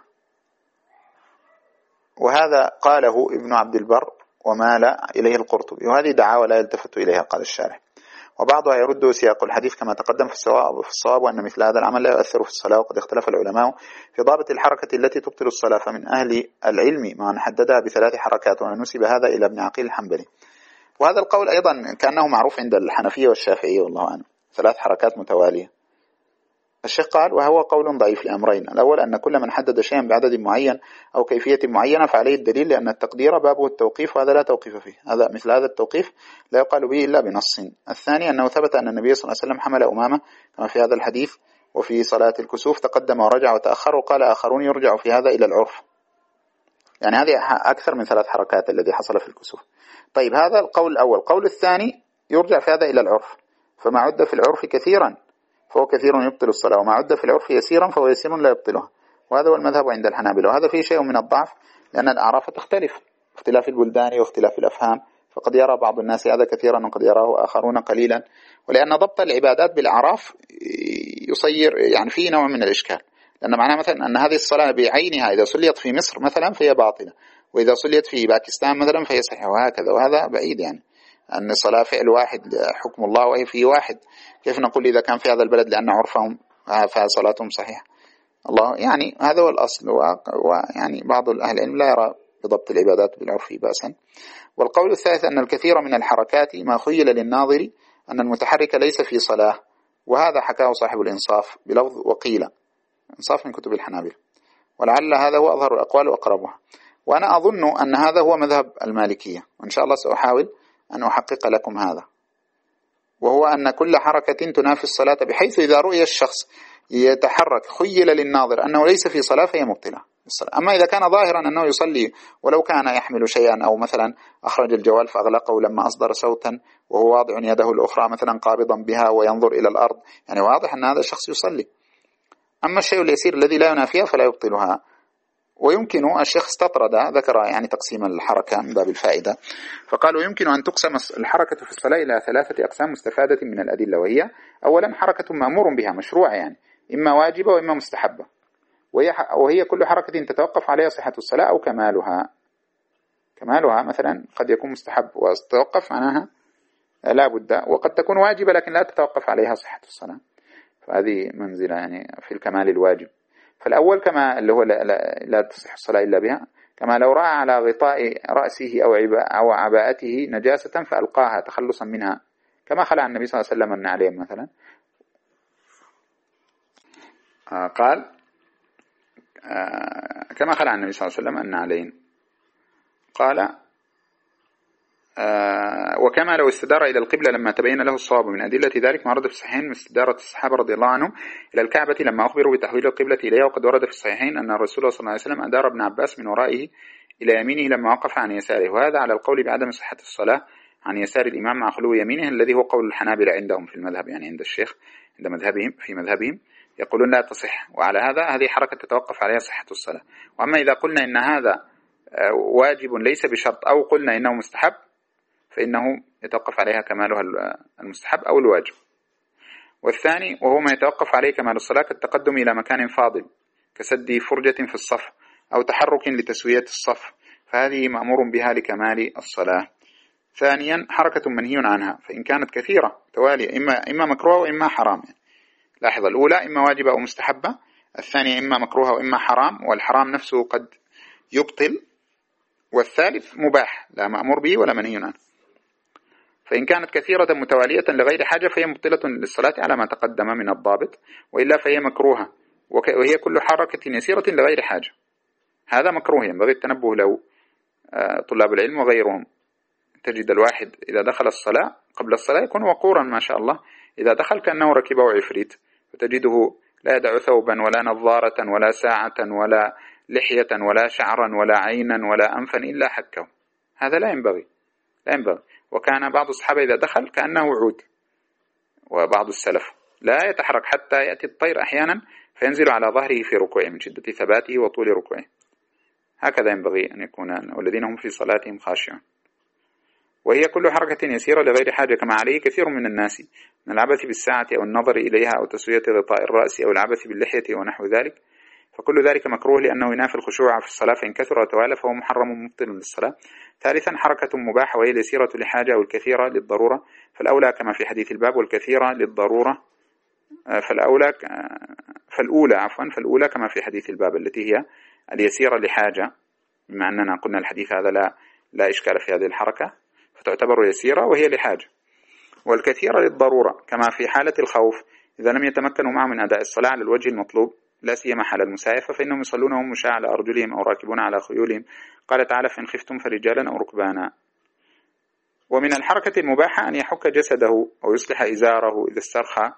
S1: وهذا قاله ابن عبد البر ومال إليه القرطبي، وهذه دعاوى لا يلتفت إليها، قال الشارح. وبعضها يرد سياق الحديث كما تقدم في الصواب, في الصواب وأن مثل هذا العمل لا يؤثر في الصلاة. وقد اختلف العلماء في ضابط الحركة التي تبطل الصلاة، فمن أهل العلم من حددها بثلاث حركات، ونسب هذا إلى ابن عقيل الحنبلي. وهذا القول أيضا كأنه معروف عند الحنفية والشافعية والله أعلم، ثلاث حركات متوالية. الشيخ قال وهو قول ضعيف لأمرين: الأول أن كل من حدد شيئا بعدد معين أو كيفية معينة فعليه الدليل، لأن التقدير بابه التوقيف، وهذا لا توقيف فيه، هذا مثل هذا التوقيف لا يقال به إلا بنص. الثاني أنه ثبت أن النبي صلى الله عليه وسلم حمل أمامة كما في هذا الحديث، وفي صلاة الكسوف تقدم ورجع وتأخر، وقال آخرون يرجع في هذا إلى العرف، يعني هذه أكثر من ثلاث حركات الذي حصل في الكسوف. طيب هذا القول الأول. القول الثاني يرجع في هذا إلى العرف، فما عد في العرف كثيرا فهو كثير يبطل الصلاة، وما عد في العرف يسيرا فهو يسير لا يبطلها، وهذا هو المذهب عند الحنابلة. وهذا فيه شيء من الضعف، لأن الأعراف تختلف، اختلاف البلدان واختلاف الأفهام، فقد يرى بعض الناس هذا كثيرا وقد يراه آخرون قليلا، ولأن ضبط العبادات بالأعراف يصير يعني فيه نوع من الإشكال، لأن معناه مثلا أن هذه الصلاة بعينها إذا صليت في مصر مثلا فهي باطلة، وإذا صليت في باكستان مثلا فهي صحيحة، وهكذا. وهذا بعيد، يعني أن الصلاة فعل واحد حكم الله وهي في واحد، كيف نقول إذا كان في هذا البلد لأن عرفهم فصلاتهم صحيحة؟ الله يعني هذا هو الأصل. ويعني بعض أهل العلم لا يرى بضبط العبادات بالعرف بأسا. والقول الثالث أن الكثير من الحركات ما خيل للناظر أن المتحرك ليس في صلاة، وهذا حكاه صاحب الإنصاف بلفظ وقيل، إنصاف من كتب الحنابلة، ولعل هذا هو أظهر الأقوال وأقربها. وأنا أظن أن هذا هو مذهب المالكية، وإن شاء الله سأحاول أن أحقق لكم هذا، وهو أن كل حركة تنافي الصلاة، بحيث إذا رؤي الشخص يتحرك خيل للناظر أنه ليس في صلاة فهي مبطلة الصلاة. أما إذا كان ظاهرا أنه يصلي ولو كان يحمل شيئا، أو مثلا أخرج الجوال فأغلقه لما أصدر صوتا وهو واضع يده الأخرى مثلا قابضا بها وينظر إلى الأرض، يعني واضح أن هذا الشخص يصلي. أما الشيء اليسير الذي لا ينافيها فلا يبطلها. ويمكن الشيخ استطرد ذكر يعني تقسيم الحركة من باب الفائدة، فقالوا يمكن أن تقسم الحركة في الصلاة إلى ثلاثة أقسام مستفادة من الأدلة، وهي أولا حركة مأمور بها مشروعة، يعني إما واجبة وإما مستحبة، وهي, وهي كل حركة تتوقف عليها صحة الصلاة أو كمالها. كمالها مثلا قد يكون مستحب وتتوقف عنها لا بد، وقد تكون واجبة لكن لا تتوقف عليها صحة الصلاة، فهذه منزلة يعني في الكمال الواجب. فالأول كما اللي هو لا, لا, لا تصح الصلاة إلا بها، كما لو رأى على غطاء رأسه أو, أو عباءته نجاسة فألقاها تخلصا منها، كما خلع النبي صلى الله عليه وسلم النعلين مثلا. قال كما قال عن النبي صلى الله عليه وسلم أن علين قال وكما لو استدار إلى القبلة لما تبين له الصواب. من أدلة ذلك ما ورد في الصحيحين من استدارة الصحابة رضي الله عنهم إلى الكعبة لما أخبروا بتحويل القبلة إليها. وقد ورد في الصحيحين أن الرسول صلى الله عليه وسلم أدار ابن عباس من ورائه إلى يمينه لما وقف عن يساره، وهذا على القول بعدم صحة الصلاة عن يسار الإمام مع خلو يمينه الذي هو قول الحنابلة عندهم في المذهب، يعني عند الشيخ عند مذهبهم في مذهبهم يقولون لا تصح، وعلى هذا هذه حركة تتوقف عليها صحة الصلاة. وأما إذا قلنا إن هذا واجب ليس بشرط أو قلنا إنه مستحب فإنه يتوقف عليها كمالها المستحب أو الواجب. والثاني وهو ما يتوقف عليه كمال الصلاة كالتقدم إلى مكان فاضل كسد فرجة في الصف أو تحرك لتسوية الصف، فهذه مأمور بها لكمال الصلاة. ثانيا حركة منهي عنها، فإن كانت كثيرة توالي إما إما مكروه وإما حرام. لاحظ الأولى إما واجبة أو مستحبة، الثانية إما مكروه وإما حرام، والحرام نفسه قد يبطل، والثالث مباح لا مأمور به ولا منهي عنه. فإن كانت كثيرة متوالية لغير حاجة فهي مبطلة للصلاة على ما تقدم من الضابط، وإلا فهي مكروهة، وهي كل حركة يسيرة لغير حاجة. هذا مكروه ينبغي التنبه له طلاب العلم وغيرهم. تجد الواحد إذا دخل الصلاة قبل الصلاة يكون وقورا ما شاء الله، إذا دخل كأنه ركبه عفريت، فتجده لا يدع ثوبا ولا نظارة ولا ساعة ولا لحية ولا شعرا ولا عينا ولا أنفا إلا حكه. هذا لا ينبغي لا ينبغي. وكان بعض الصحابة إذا دخل كأنه عود، وبعض السلف لا يتحرك حتى يأتي الطير أحيانا فينزل على ظهره في ركوعه من شدة ثباته وطول ركوعه. هكذا ينبغي أن يكون والذين هم في صلاتهم خاشعون. وهي كل حركة يسيرة لغير حاجة كما عليه كثير من الناس من العبث بالساعة أو النظر إليها أو تسوية غطاء الرأس أو العبث باللحية ونحو ذلك، فكل ذلك مكروه لأنه ينافي الخشوع في الصلاة، فإن كثر وتوالى فهو محرم مبطل للصلاة. ثالثا حركة مباحة وهي اليسيرة لحاجة أو الكثيرة للضرورة، فالأولى كما في حديث الباب والكثيرة للضرورة فالأولى فالأولى عفوا فالأولى كما في حديث الباب التي هي اليسيرة لحاجة، بما أننا قلنا الحديث هذا لا لا إشكال في هذه الحركة فتعتبر يسيرة وهي لحاجة. والكثيرة للضرورة كما في حالة الخوف إذا لم يتمكنوا معه من أداء الصلاة على الوجه المطلوب لا سيما حال المسايفة فإنهم يصلون وهم مشاة على أرجلهم أو راكبون على خيولهم. قال تعالى فإن خفتم فرجالا أو ركبانا. ومن الحركة المباحة أن يحك جسده أو يصلح إزاره إذا استرخى.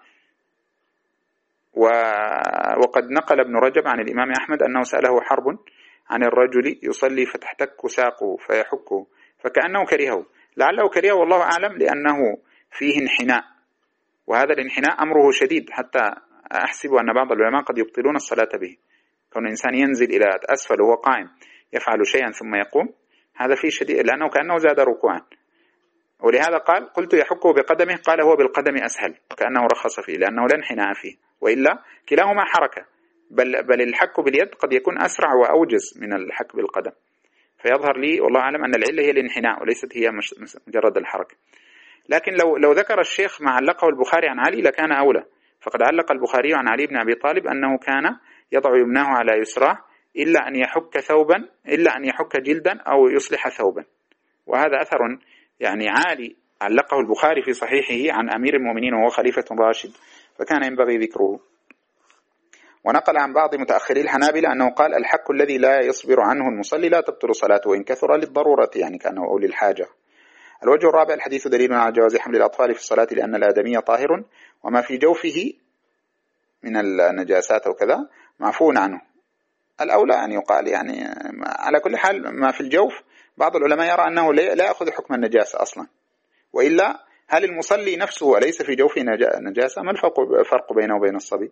S1: وقد نقل ابن رجب عن الإمام أحمد أنه سأله حرب عن الرجل يصلي فتحتك ساقه فيحكه فكأنه كرهه، لعله كرهه والله أعلم لأنه فيه انحناء، وهذا الانحناء أمره شديد حتى أحسب أن بعض العلماء قد يبطلون الصلاة به. كون الإنسان ينزل إلى أسفل وهو قائم يفعل شيئا ثم يقوم هذا فيه شديد لأنه كأنه زاد ركوعا، ولهذا قال قلت يحكه بقدمه، قال هو بالقدم أسهل كأنه رخص فيه لأنه لا انحناء فيه، وإلا كلاهما حركة، بل, بل الحك باليد قد يكون أسرع وأوجز من الحك بالقدم. فيظهر لي والله أعلم أن العلة هي الانحناء وليست هي مجرد الحركة. لكن لو لو ذكر الشيخ ما علقه البخاري عن علي لكان أولى، فقد علق البخاري عن علي بن أبي طالب أنه كان يضع يمناه على يسراه إلا أن يحك ثوبا إلا أن يحك جلدا أو يصلح ثوبا، وهذا أثر يعني عالي علقه البخاري في صحيحه عن أمير المؤمنين وهو خليفة راشد، فكان ينبغي ذكره. ونقل عن بعض متأخري الحنابلة أنه قال الحك الذي لا يصبر عنه المصلي لا تبطل صلاته وإن كثر للضرورة، يعني كأنه أولي الحاجة. الوجه الرابع الحديث دليل على جواز حمل الأطفال في الصلاة لأن الآدمي طاهر وما في جوفه من النجاسات وكذا معفون عنه. الأولى أن يقال يعني على كل حال ما في الجوف بعض العلماء يرى أنه لا يأخذ حكم النجاسة أصلا، وإلا هل المصلي نفسه أليس في جوفه نجاسة؟ ما الفرق بينه وبين الصبي؟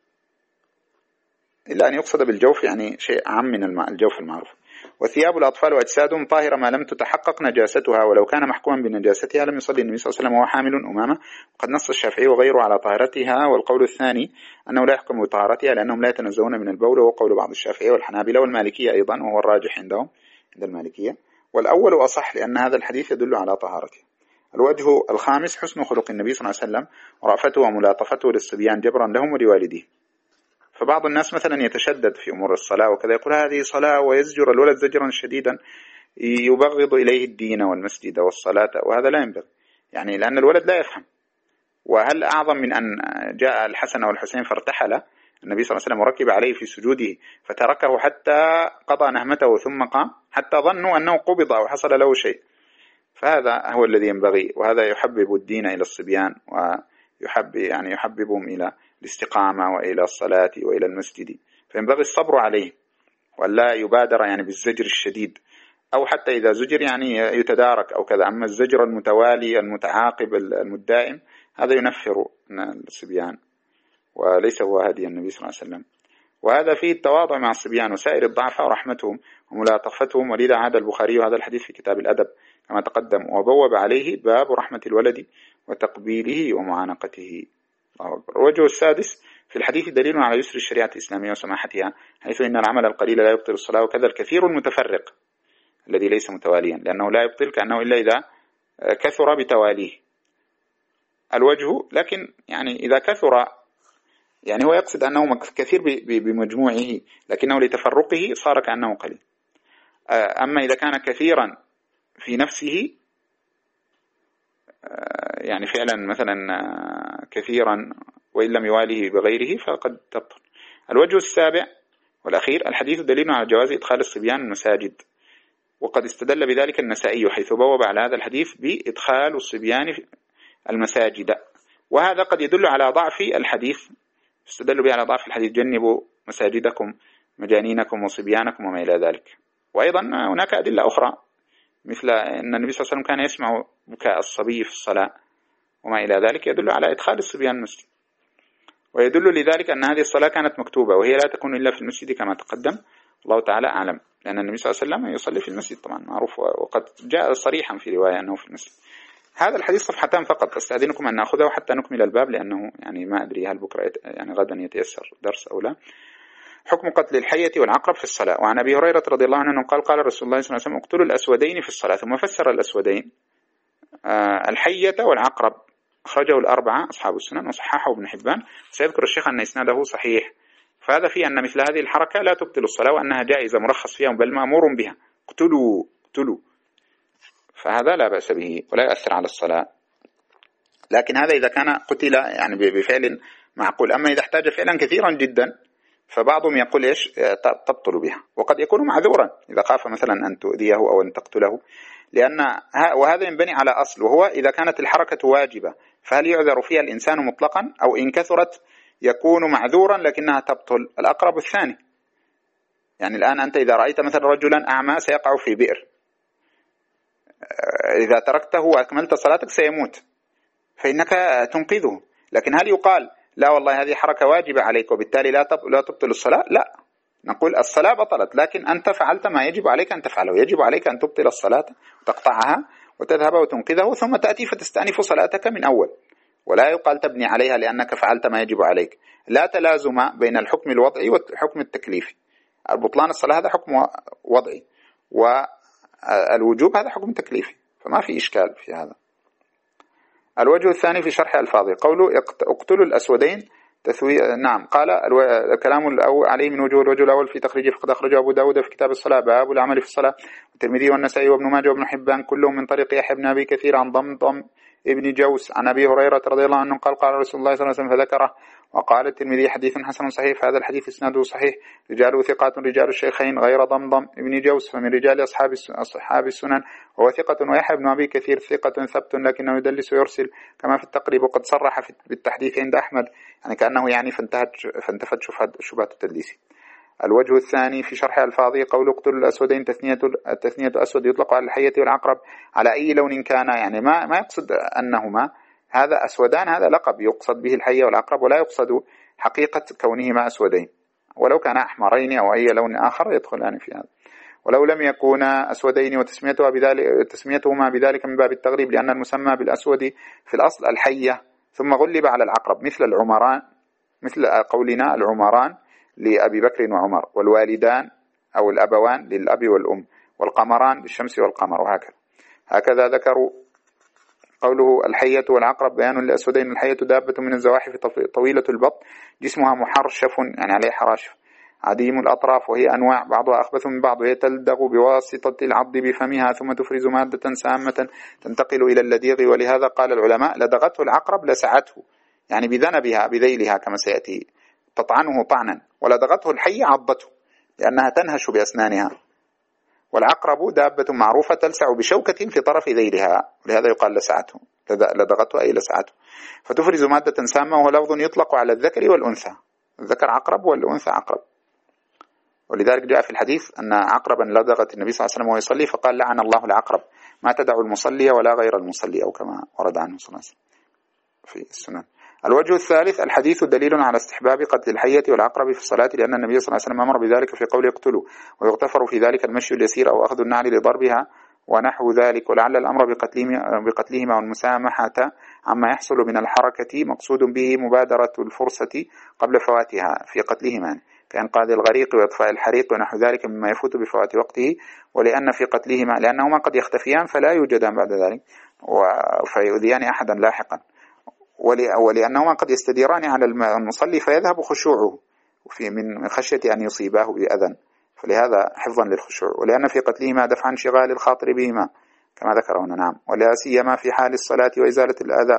S1: إلا أن يقصد بالجوف يعني شيء عام من الجوف المعروف. وثياب الأطفال وأجسادهم طاهرة ما لم تتحقق نجاستها، ولو كان محكوما بنجاستها لم يصلي النبي صلى الله عليه وسلم وهو حامل أمامة. وقد نص الشافعي وغيره على طهارتها، والقول الثاني أنه لا يحكم بطهارتها لأنهم لا يتنزهون من البول، وهو قول بعض الشافعية والحنابلة والمالكية أيضا وهو الراجح عندهم عند المالكية، والأول أصح لأن هذا الحديث يدل على طهارتها. الوجه الخامس حسن خلق النبي صلى الله عليه وسلم ورأفته وملاطفته للصبيان جبرا لهم ولوالديه. فبعض الناس مثلا يتشدد في أمور الصلاة وكذا، يقول هذه صلاة ويزجر الولد زجرا شديدا يبغض إليه الدين والمسجد والصلاة، وهذا لا ينبغي يعني لأن الولد لا يفهم. وهل أعظم من أن جاء الحسن والحسين فارتحل النبي صلى الله عليه وسلم وركب عليه في سجوده فتركه حتى قضى نهمته ثم قام، حتى ظنوا أنه قبض أو حصل له شيء. فهذا هو الذي ينبغي، وهذا يحبب الدين إلى الصبيان ويحب يعني يحببهم إلى الاستقامة وإلى الصلاة وإلى المسجد، فينبغي الصبر عليه ولا يبادر يعني بالزجر الشديد، أو حتى إذا زجر يعني يتدارك أو كذا. أما الزجر المتوالي المتعاقب المدائم هذا ينفر الصبيان، وليس هو هدي النبي صلى الله عليه وسلم. وهذا فيه التواضع مع الصبيان وسائر الضعفاء ورحمتهم وملاطفتهم، ولذا عاد البخاري هذا الحديث في كتاب الأدب كما تقدم، وبوب عليه باب رحمة الولد وتقبيله ومعانقته. الوجه السادس في الحديث دليل على يسر الشريعة الإسلامية وسماحتها، حيث إن العمل القليل لا يبطل الصلاة، وكذا الكثير المتفرق الذي ليس متواليا، لأنه لا يبطل كأنه إلا إذا كثر بتواليه الوجه. لكن يعني إذا كثر يعني هو يقصد أنه كثير بمجموعه، لكنه لتفرقه صار كأنه قليل. أما إذا كان كثيرا في نفسه يعني فعلا مثلا كثيرا وإن لم يواله بغيره فقد تبطل. الوجه السابع والأخير الحديث دليل على جواز إدخال الصبيان المساجد، وقد استدل بذلك النسائي حيث بوب على هذا الحديث بإدخال الصبيان المساجد، وهذا قد يدل على ضعف الحديث، استدلوا به على ضعف الحديث جنبوا مساجدكم مجانينكم وصبيانكم وما إلى ذلك. وأيضا هناك أدلة أخرى مثل أن النبي صلى الله عليه وسلم كان يسمع بكاء الصبي في الصلاة وما إلى ذلك، يدل على إدخال الصبيان المسجد. ويدل لذلك أن هذه الصلاة كانت مكتوبة وهي لا تكون إلا في المسجد كما تقدم، الله تعالى أعلم، لأن النبي صلى الله عليه وسلم يصلي في المسجد طبعا معروف، وقد جاء صريحا في رواية أنه في المسجد. هذا الحديث صفحتان فقط، أستأذنكم أن نأخذه حتى نكمل الباب، لأنه يعني ما أدري هل بكرة يعني غدا يتيسر درس أو لا. حكم قتل الحية والعقرب في الصلاة. وعن أبي هريرة رضي الله عنه قال قال رسول الله صلى الله عليه وسلم اقتلوا الأسودين في الصلاة، ثم فسر الأسودين آه الحية والعقرب، أخرجه الأربعة أصحاب السنن وصححه ابن حبان، سيذكر الشيخ أن إسناده صحيح. فهذا فيه أن مثل هذه الحركة لا تبطل الصلاة، وأنها جائزة مرخص فيها بل مأمور بها، اقتلوا اقتلوا، فهذا لا بأس به ولا يؤثر على الصلاة. لكن هذا إذا كان قتل يعني بفعل معقول. أما إذا احتاج فعلا كثيرا جدا فبعضهم يقول إيش تبطل بها، وقد يكون معذورا إذا خاف مثلا أن تؤذيه أو أن تقتله، لأن وهذا ينبني على أصل، وهو إذا كانت الحركة واجبة فهل يعذر فيها الإنسان مطلقا، أو إن كثرت يكون معذورا لكنها تبطل. الأقرب الثاني، يعني الآن أنت إذا رأيت مثلا رجلا أعمى سيقع في بئر، إذا تركته وأكملت صلاتك سيموت، فإنك تنقذه. لكن هل يقال لا والله هذه حركة واجبة عليك وبالتالي لا لا تبطل الصلاة؟ لا، نقول الصلاة بطلت، لكن أنت فعلت ما يجب عليك أن تفعله. يجب عليك أن تبطل الصلاة وتقطعها وتذهب وتنقذه، ثم تأتي فتستأنف صلاتك من أول، ولا يقال تبني عليها لأنك فعلت ما يجب عليك. لا تلازم بين الحكم الوضعي والحكم التكليفي. البطلان الصلاة هذا حكم وضعي، والوجوب هذا حكم تكليفي، فما في إشكال في هذا. الوجه الثاني في شرح ألفاظه قوله اقتلوا الأسودين تثوي. نعم، قال الكلام الأول عليه من وجوه. الوجه الأول في تخريجه فقد أخرجه أبو داود في كتاب الصلاة باب العمل في الصلاة، والترمذي والنسائي وابن ماجه وابن حبان كلهم من طريق يحيى بن أبي كثير عن ضمضم ابن جوس عن أبي هريرة رضي الله عنه قال قال رسول الله صلى الله عليه وسلم فذكره. وقال الترمذي حديث حسن صحيح، هذا الحديث اسناده صحيح، رجاله ثقات رجال الشيخين غير ضمضم ابن جوس فمن رجال أصحاب أصحاب السنن، وهو ثقة. ويحيى بن أبي كثير ثقة ثبت لكنه يدلس ويرسل كما في التقريب، وقد صرح بالتحديث عند أحمد، يعني كأنه يعني فانتهت فانتفت شبهة التدليس. الوجه الثاني في شرح ألفاظه قول اقتلوا الأسودين تثنية التثنية أسود يطلق على الحية والعقرب على أي لون كان، يعني ما ما يقصد أنهما هذا أسودان، هذا لقب يقصد به الحية والعقرب، ولا يقصد حقيقة كونهما أسودين، ولو كان أحمرين أو أي لون آخر يدخلان في هذا. ولو لم يكونا أسودين وتسميتها بذلك تسميتهما بذلك من باب التغريب، لأن المسمى بالأسود في الأصل الحية ثم غلب على العقرب، مثل العمران، مثل قولنا العمران لأبي بكر وعمر، والوالدان أو الأبوان للأب والأم، والقمران للشمس والقمر، وهكذا. هكذا ذكروا قوله الحية والعقرب بيان لأسودين. الحية دابة من الزواحف طويلة البطن جسمها محرشف يعني عليه حراشف عديم الأطراف، وهي أنواع بعضها أخبث من بعض، وهي تلدغ بواسطة العض بفمها ثم تفرز مادة سامة تنتقل إلى اللديغ. ولهذا قال العلماء لدغته العقرب لسعته، يعني بذنبها بذيلها كما سيأتي تطعنه طعنا، ولدغته الحية عضته لأنها تنهش بأسنانها. والعقرب دابة معروفة تلسع بشوكة في طرف ذيلها، ولهذا يقال لسعته، لدغته أي لسعته، فتفرز مادة سامة، وهو لفظ يطلق على الذكر والأنثى، الذكر عقرب والأنثى عقرب. ولذلك جاء في الحديث أن عقربا لدغت النبي صلى الله عليه وسلم وهو يصلي فقال لعن الله العقرب ما تدع المصلي ولا غير المصلي، أو كما ورد عنه صلى الله عليه وسلم في السنن. الوجه الثالث: الحديث دليل على استحباب قتل الحية والعقرب في الصلاة، لأن النبي صلى الله عليه وسلم أمر بذلك في قوله اقتلوا، ويغتفر في ذلك المشي اليسير أو أخذ النعل لضربها ونحو ذلك. ولعل الأمر بقتلهما والمسامحة عما يحصل من الحركة مقصود به مبادرة الفرصة قبل فواتها في قتلهما، كإنقاذ الغريق وإطفاء الحريق ونحو ذلك مما يفوت بفوات وقته، ولأن في قتلهما لأنهما قد يختفيان فلا يوجدان بعد ذلك فيؤذيان أحدا لاحقا، ولأنهما قد يستديران على المصلي فيذهب خشوعه في من خشية أن يصيباه بأذى، فلهذا حفظا للخشوع، ولأن في قتلهما دفعا انشغال الخاطر بهما كما ذكر هنا. نعم. ولا سيما في حال الصلاة وإزالة الأذى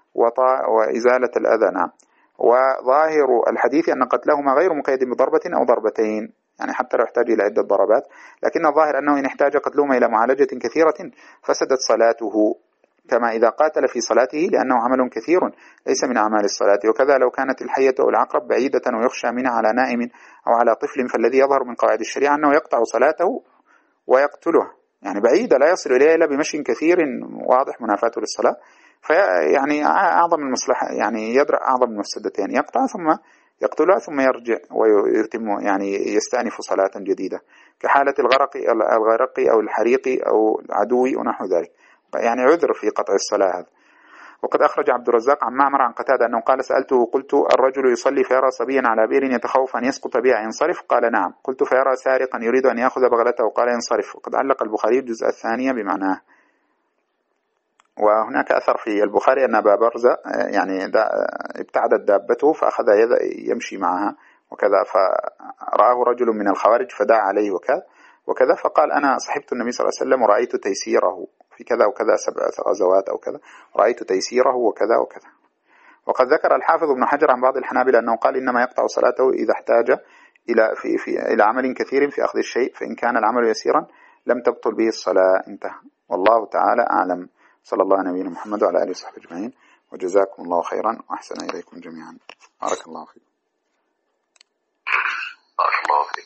S1: وإزالة الأذى. نعم. وظاهر الحديث أن قتلهما غير مقيد بضربة أو ضربتين، يعني حتى لو احتاج إلى عدة ضربات، لكن الظاهر أنه إن احتاج قتلهما إلى معالجة كثيرة فسدت صلاته، كما إذا قاتل في صلاته لأنه عمل كثير ليس من أعمال الصلاة. وكذا لو كانت الحية أو العقرب بعيدة ويخشى منها على نائم أو على طفل، فالذي يظهر من قواعد الشريعة أنه يقطع صلاته ويقتله، يعني بعيدة لا يصل إليها إلا بمشي كثير واضح منافاته للصلاة، فيعني أعظم المصلحة، يعني يدرأ أعظم المفسدتين، يقطع ثم يقتلها ثم يرجع ويتم يعني يستأنف صلاة جديدة، كحالة الغرق الغرق أو الحريق أو العدو ونحو ذلك، يعني عذر في قطع الصلاة هذا. وقد أخرج عبد الرزاق عن معمر عن قتادة أنه قال: سألته قلت: الرجل يصلي فيرى صبيا على بئر يتخوف أن يسقط بها ينصرف؟ قال: نعم. قلت: فيرى سارقا يريد أن يأخذ بغلته؟ قال: ينصرف. وقد علق البخاري الجزء الثاني بمعناه. وهناك أثر في البخاري أن أبا برزة يعني ابتعدت دابته فأخذ يمشي معها وكذا، فرآه رجل من الخوارج فدعا عليه وكذا وكذا، فقال: أنا صحبت النبي صلى الله عليه وسلم ورأيت تيسيره في كذا وكذا سبع غزوات أو كذا، رأيت تيسيره وكذا وكذا. وقد ذكر الحافظ ابن حجر عن بعض الحنابلة أنه قال: إنما يقطع صلاته إذا احتاج إلى في في إلى عمل كثير في أخذ الشيء، فإن كان العمل يسيرا لم تبطل به الصلاة. انتهى. والله تعالى أعلم. صلى الله على نبينا محمد وعلى آله وصحبه أجمعين، وجزاكم الله خيرا وأحسن إليكم جميعا. بارك الله فيكم.
S2: بارك الله فيك.